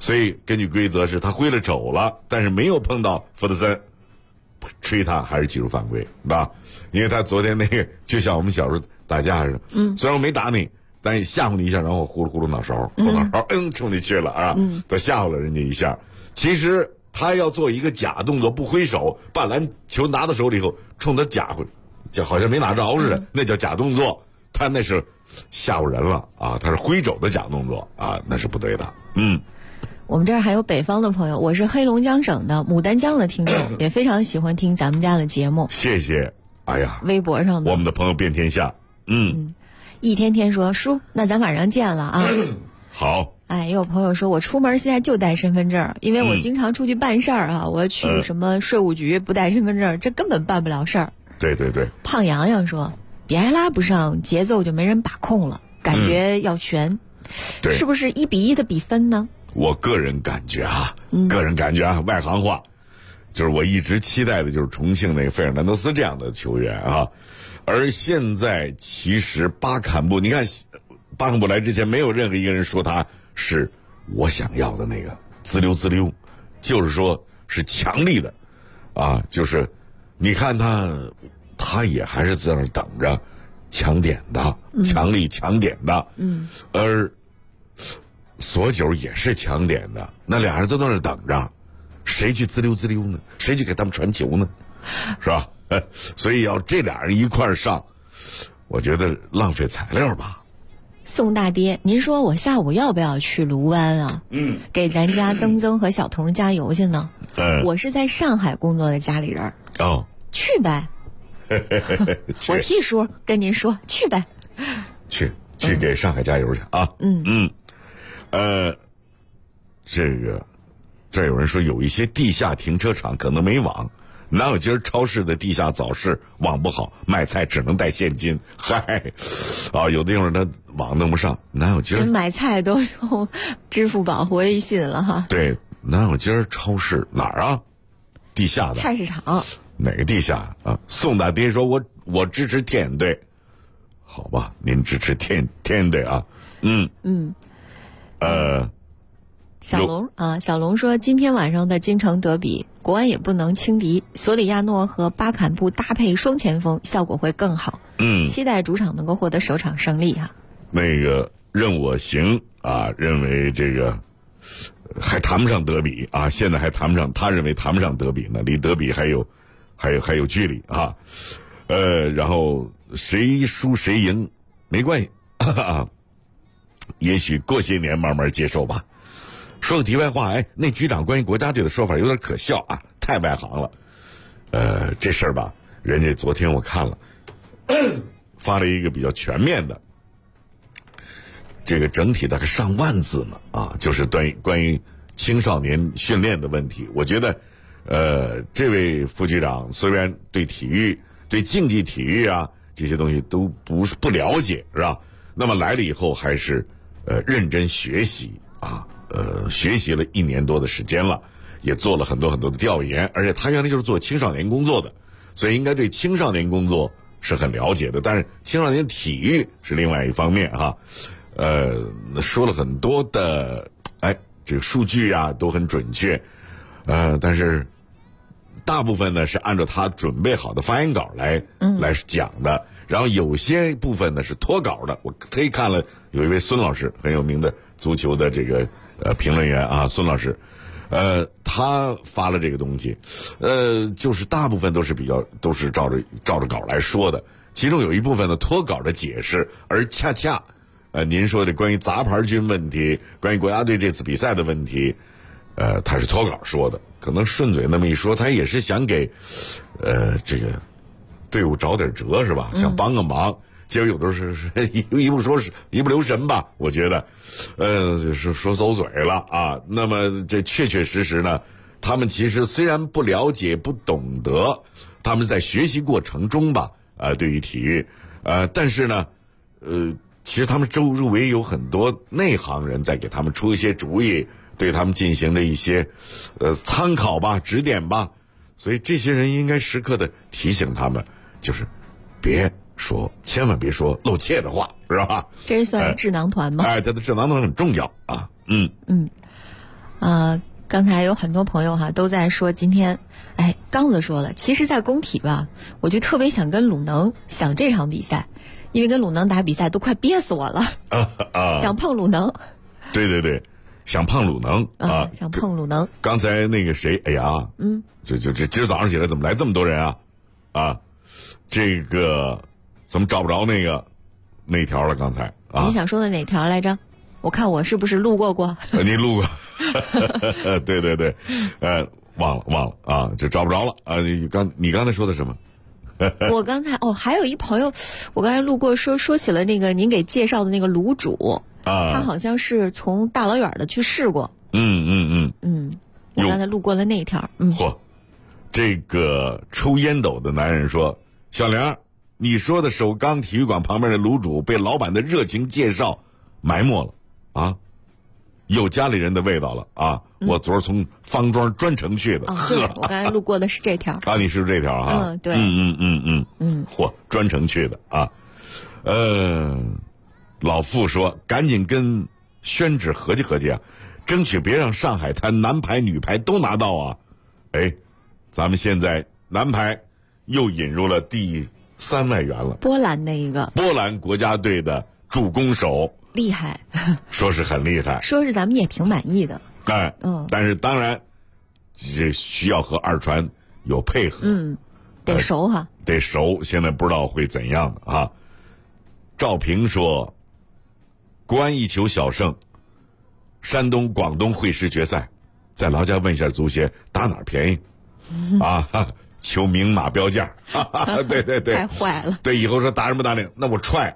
所以根据规则是他挥了肘了，但是没有碰到福德森，吹他还是技术犯规，是吧？因为他昨天那个就像我们小时候打架似的，虽然我没打你，但也吓唬你一下，然后呼噜呼噜脑勺，后脑勺冲你去了啊，都吓唬了人家一下。其实他要做一个假动作，不挥手，把篮球拿到手里以后冲他假挥，就好像没拿着似的，那叫假动作。他那是吓唬人了啊，他是挥肘的假动作啊，那是不对的。 我们这儿还有北方的朋友，我是黑龙江省的牡丹江的听众，也非常喜欢听咱们家的节目。 谢谢。哎呀， 微博上的我们的朋友遍天下。 一天天说叔，那咱晚上见了啊。 好。 哎，也有朋友说我出门现在就带身份证，因为我经常出去办事儿啊，我去什么税务局不带身份证，这根本办不了事儿。 对对对。 胖洋洋说，别还拉不上，节奏就没人把控了，感觉要悬。 对， 是不是1-1的比分呢？ 我个人感觉啊，外行话，就是我一直期待的就是重庆那个费尔南多斯这样的球员啊。而现在其实巴坎布，你看巴坎布来之前没有任何一个人说他是我想要的那个滋溜，就是说是强力的啊，就是你看他也还是在那等着抢点的，强力抢点的，而索九也是抢点的，那俩人都在那等着，谁去滋溜呢？谁去给他们传球呢？是吧？所以要这俩人一块儿上，我觉得浪费材料吧。 宋大爹，您说我下午要不要去卢湾啊？给咱家曾曾和小童加油去呢。我是在上海工作的家里人。去呗。我替叔跟您说，去呗。 去给上海加油去啊！这有人说有一些地下停车场可能没网，南小街超市的地下早市网不好，卖菜只能带现金。有的地方他网弄不上，南小街买菜都用支付宝、微信了哈。 对，南小街超市哪儿啊？地下的菜市场。 哪个地下啊？宋大爹说我支持天眼队。好吧，您支持天眼队啊？ 小龙说，今天晚上的京城德比，国安也不能轻敌，索里亚诺和巴坎布搭配双前锋，效果会更好。期待主场能够获得首场胜利哈。 那个任我行啊，认为这个还谈不上德比啊，现在还谈不上，他认为谈不上德比呢，离德比还有距离啊。然后谁输谁赢没关系，也许过些年慢慢接受吧。说个题外话，那局长关于国家队的说法有点可笑啊，太外行了。这事儿吧，人家昨天我看了，发了一个比较全面的，这个整体大概上万字呢啊，就是关于青少年训练的问题。我觉得，这位副局长虽然对体育、对竞技体育啊这些东西都不了解，是吧？那么来了以后还是认真学习啊。学习了1年多的时间了，也做了很多的调研，而且他原来就是做青少年工作的，所以应该对青少年工作是很了解的。但是青少年体育是另外一方面哈。说了很多的，这个数据啊都很准确，但是大部分呢是按照他准备好的发言稿来讲的，然后有些部分呢是脱稿的。我特意看了，有一位孙老师很有名的足球的这个评论员啊，孙老师，他发了这个东西，就是大部分都是照着稿来说的，其中有一部分呢脱稿的解释，而恰恰您说的关于杂牌军问题，关于国家队这次比赛的问题，他是脱稿说的，可能顺嘴那么一说，他也是想给这个队伍找点辙是吧？想帮个忙。结果有的是一不留神吧，我觉得，就是说馊嘴了啊。那么这确实呢，他们其实虽然不了解、不懂得，他们在学习过程中吧，对于体育，但是呢，其实他们周围有很多内行人在给他们出一些主意，对他们进行了一些参考吧、指点吧。所以这些人应该时刻的提醒他们，就是千万别说露怯的话，是吧？ 这算智囊团吗？ 他的智囊团很重要啊。 刚才有很多朋友都在说今天，刚子说了，其实在工体吧，我就特别想跟鲁能想这场比赛，因为跟鲁能打比赛都快憋死我了想碰鲁能。 对对对，想碰鲁能想碰鲁能。 刚才那个谁，哎呀，这今儿早上起来怎么来这么多人啊？这个怎么找不着那条了？刚才你想说的哪条来着？我看我是不是路过？ 你路过？对对对，忘了啊，这找不着了啊！你刚才说的什么？ 我刚才还有一朋友，我刚才路过说起了那个您给介绍的那个卤煮他好像是从大老远的去试过。我刚才路过了那条。 嚯，这个抽烟斗的男人说：“小梁，你说的首钢体育馆旁边的卤煮被老板的热情介绍埋没了啊，有家里人的味道了啊！我昨儿从方庄专程去的。 我刚才路过的是这条。 你是这条啊？ 对。 嚯，专程去的啊。老傅说，赶紧跟宣旨合计合计啊，争取别让上海滩男排女排都拿到啊。咱们现在男排又引入了第3外援了， 波兰那一个， 波兰国家队的主攻手， 厉害， 说是很厉害， 说是咱们也挺满意的。 但是当然这需要和二传有配合， 得熟哈， 得熟。现在不知道会怎样的啊。赵平说，国安一球小胜，山东广东会师决赛，在老家问一下足协打哪儿便宜求明码标价对对对， 太坏了。 对，以后说打什么打领，那我踹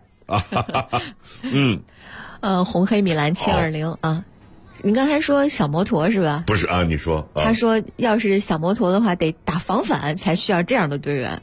红黑米兰720啊。你刚才说小摩托是吧？ 不是啊，你说。 他说要是小摩托的话，得打防反才需要这样的队员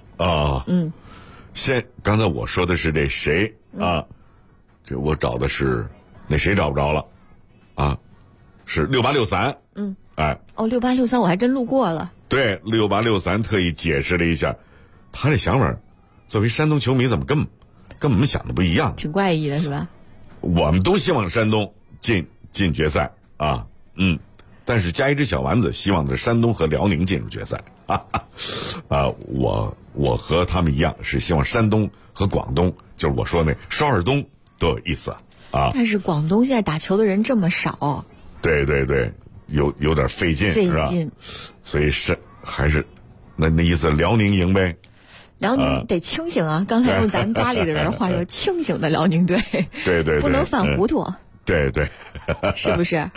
刚才我说的是这谁这我找的是那谁找不着了是6863。 6863我还真路过了。 对，6863特意解释了一下他这想法，作为山东球迷怎么跟我们想的不一样， 挺怪异的是吧？我们都希望山东进决赛但是加一只小丸子希望的是山东和辽宁进入决赛我和他们一样是希望山东和广东，就是我说那邵尔东都有意思但是广东现在打球的人这么少， 对对对，有点费劲是吧？所以还是那意思辽宁赢呗。 辽宁得清醒啊！刚才用咱们家里的人话说，清醒的辽宁队， 对对， 不能犯糊涂。 对对， 是不是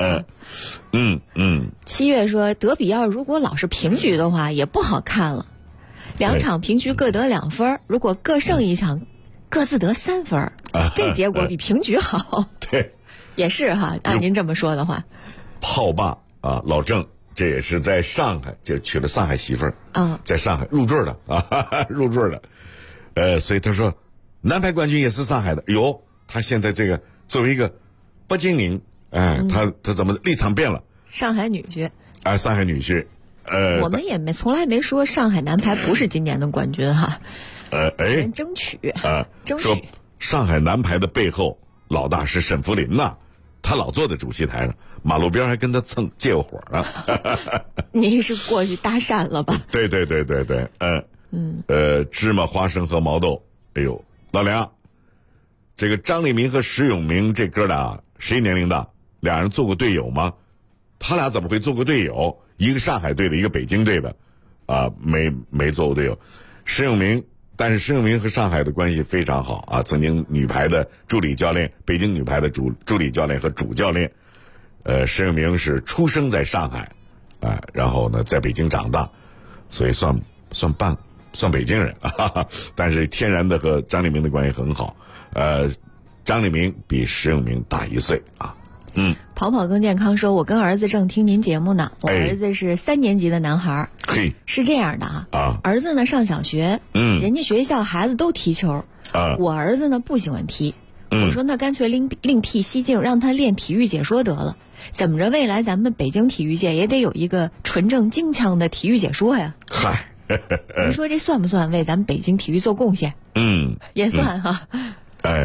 ？7月说德比要如果老是平局的话，也不好看了。2场平局各得2分，如果各胜1场，各自得3分，这结果比平局好。 对， 也是哈。按您这么说的话， 炮霸老郑这也是在上海就娶了上海媳妇儿在上海入赘的入赘的，所以他说男排冠军也是上海的。他现在这个作为一个北京人，他怎么立场变了？ 上海女婿上海女婿， 我们也从来没说上海男排不是今年的冠军哈。争取说上海男排的背后老大是沈福林呐，他老坐在主席台上，马路边还跟他借过火呢。 您是过去搭讪了吧？ 对对对对对，芝麻花生和毛豆，老梁，这个张立民和石永明这哥俩谁年龄大？俩人做过队友吗？他俩怎么会做过队友？一个上海队的，一个北京队的，没做过队友。但是石永明和上海的关系非常好曾经女排的助理教练，北京女排的助理教练和主教练。石永明是出生在上海，然后呢在北京长大，所以算北京人但是天然的和张立民的关系很好。张立民比石永明大1岁跑跑更健康说，我跟儿子正听您节目呢，我儿子是3年级的男孩，是这样的儿子呢上小学，人家学校孩子都踢球，我儿子呢不喜欢踢，我说那干脆另辟蹊径，让他练体育解说得了，怎么着未来咱们北京体育界也得有一个纯正京腔的体育解说呀。您说这算不算为咱们北京体育做贡献？也算哈。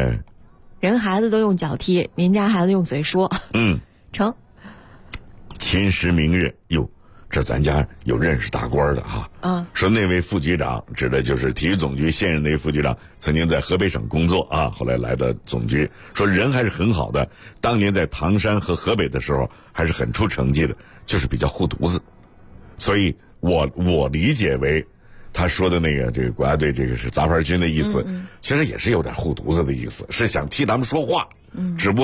人孩子都用脚踢，您家孩子用嘴说，成。 秦时明月，哟，这咱家有认识大官的哈。说那位副局长指的就是体育总局现任那位副局长，曾经在河北省工作啊，后来来的总局，说人还是很好的。当年在唐山和河北的时候还是很出成绩的，就是比较护犊子。所以我理解为他说的那个这个国家队这个是杂牌军的意思，其实也是有点护犊子的意思，是想替他们说话，只不过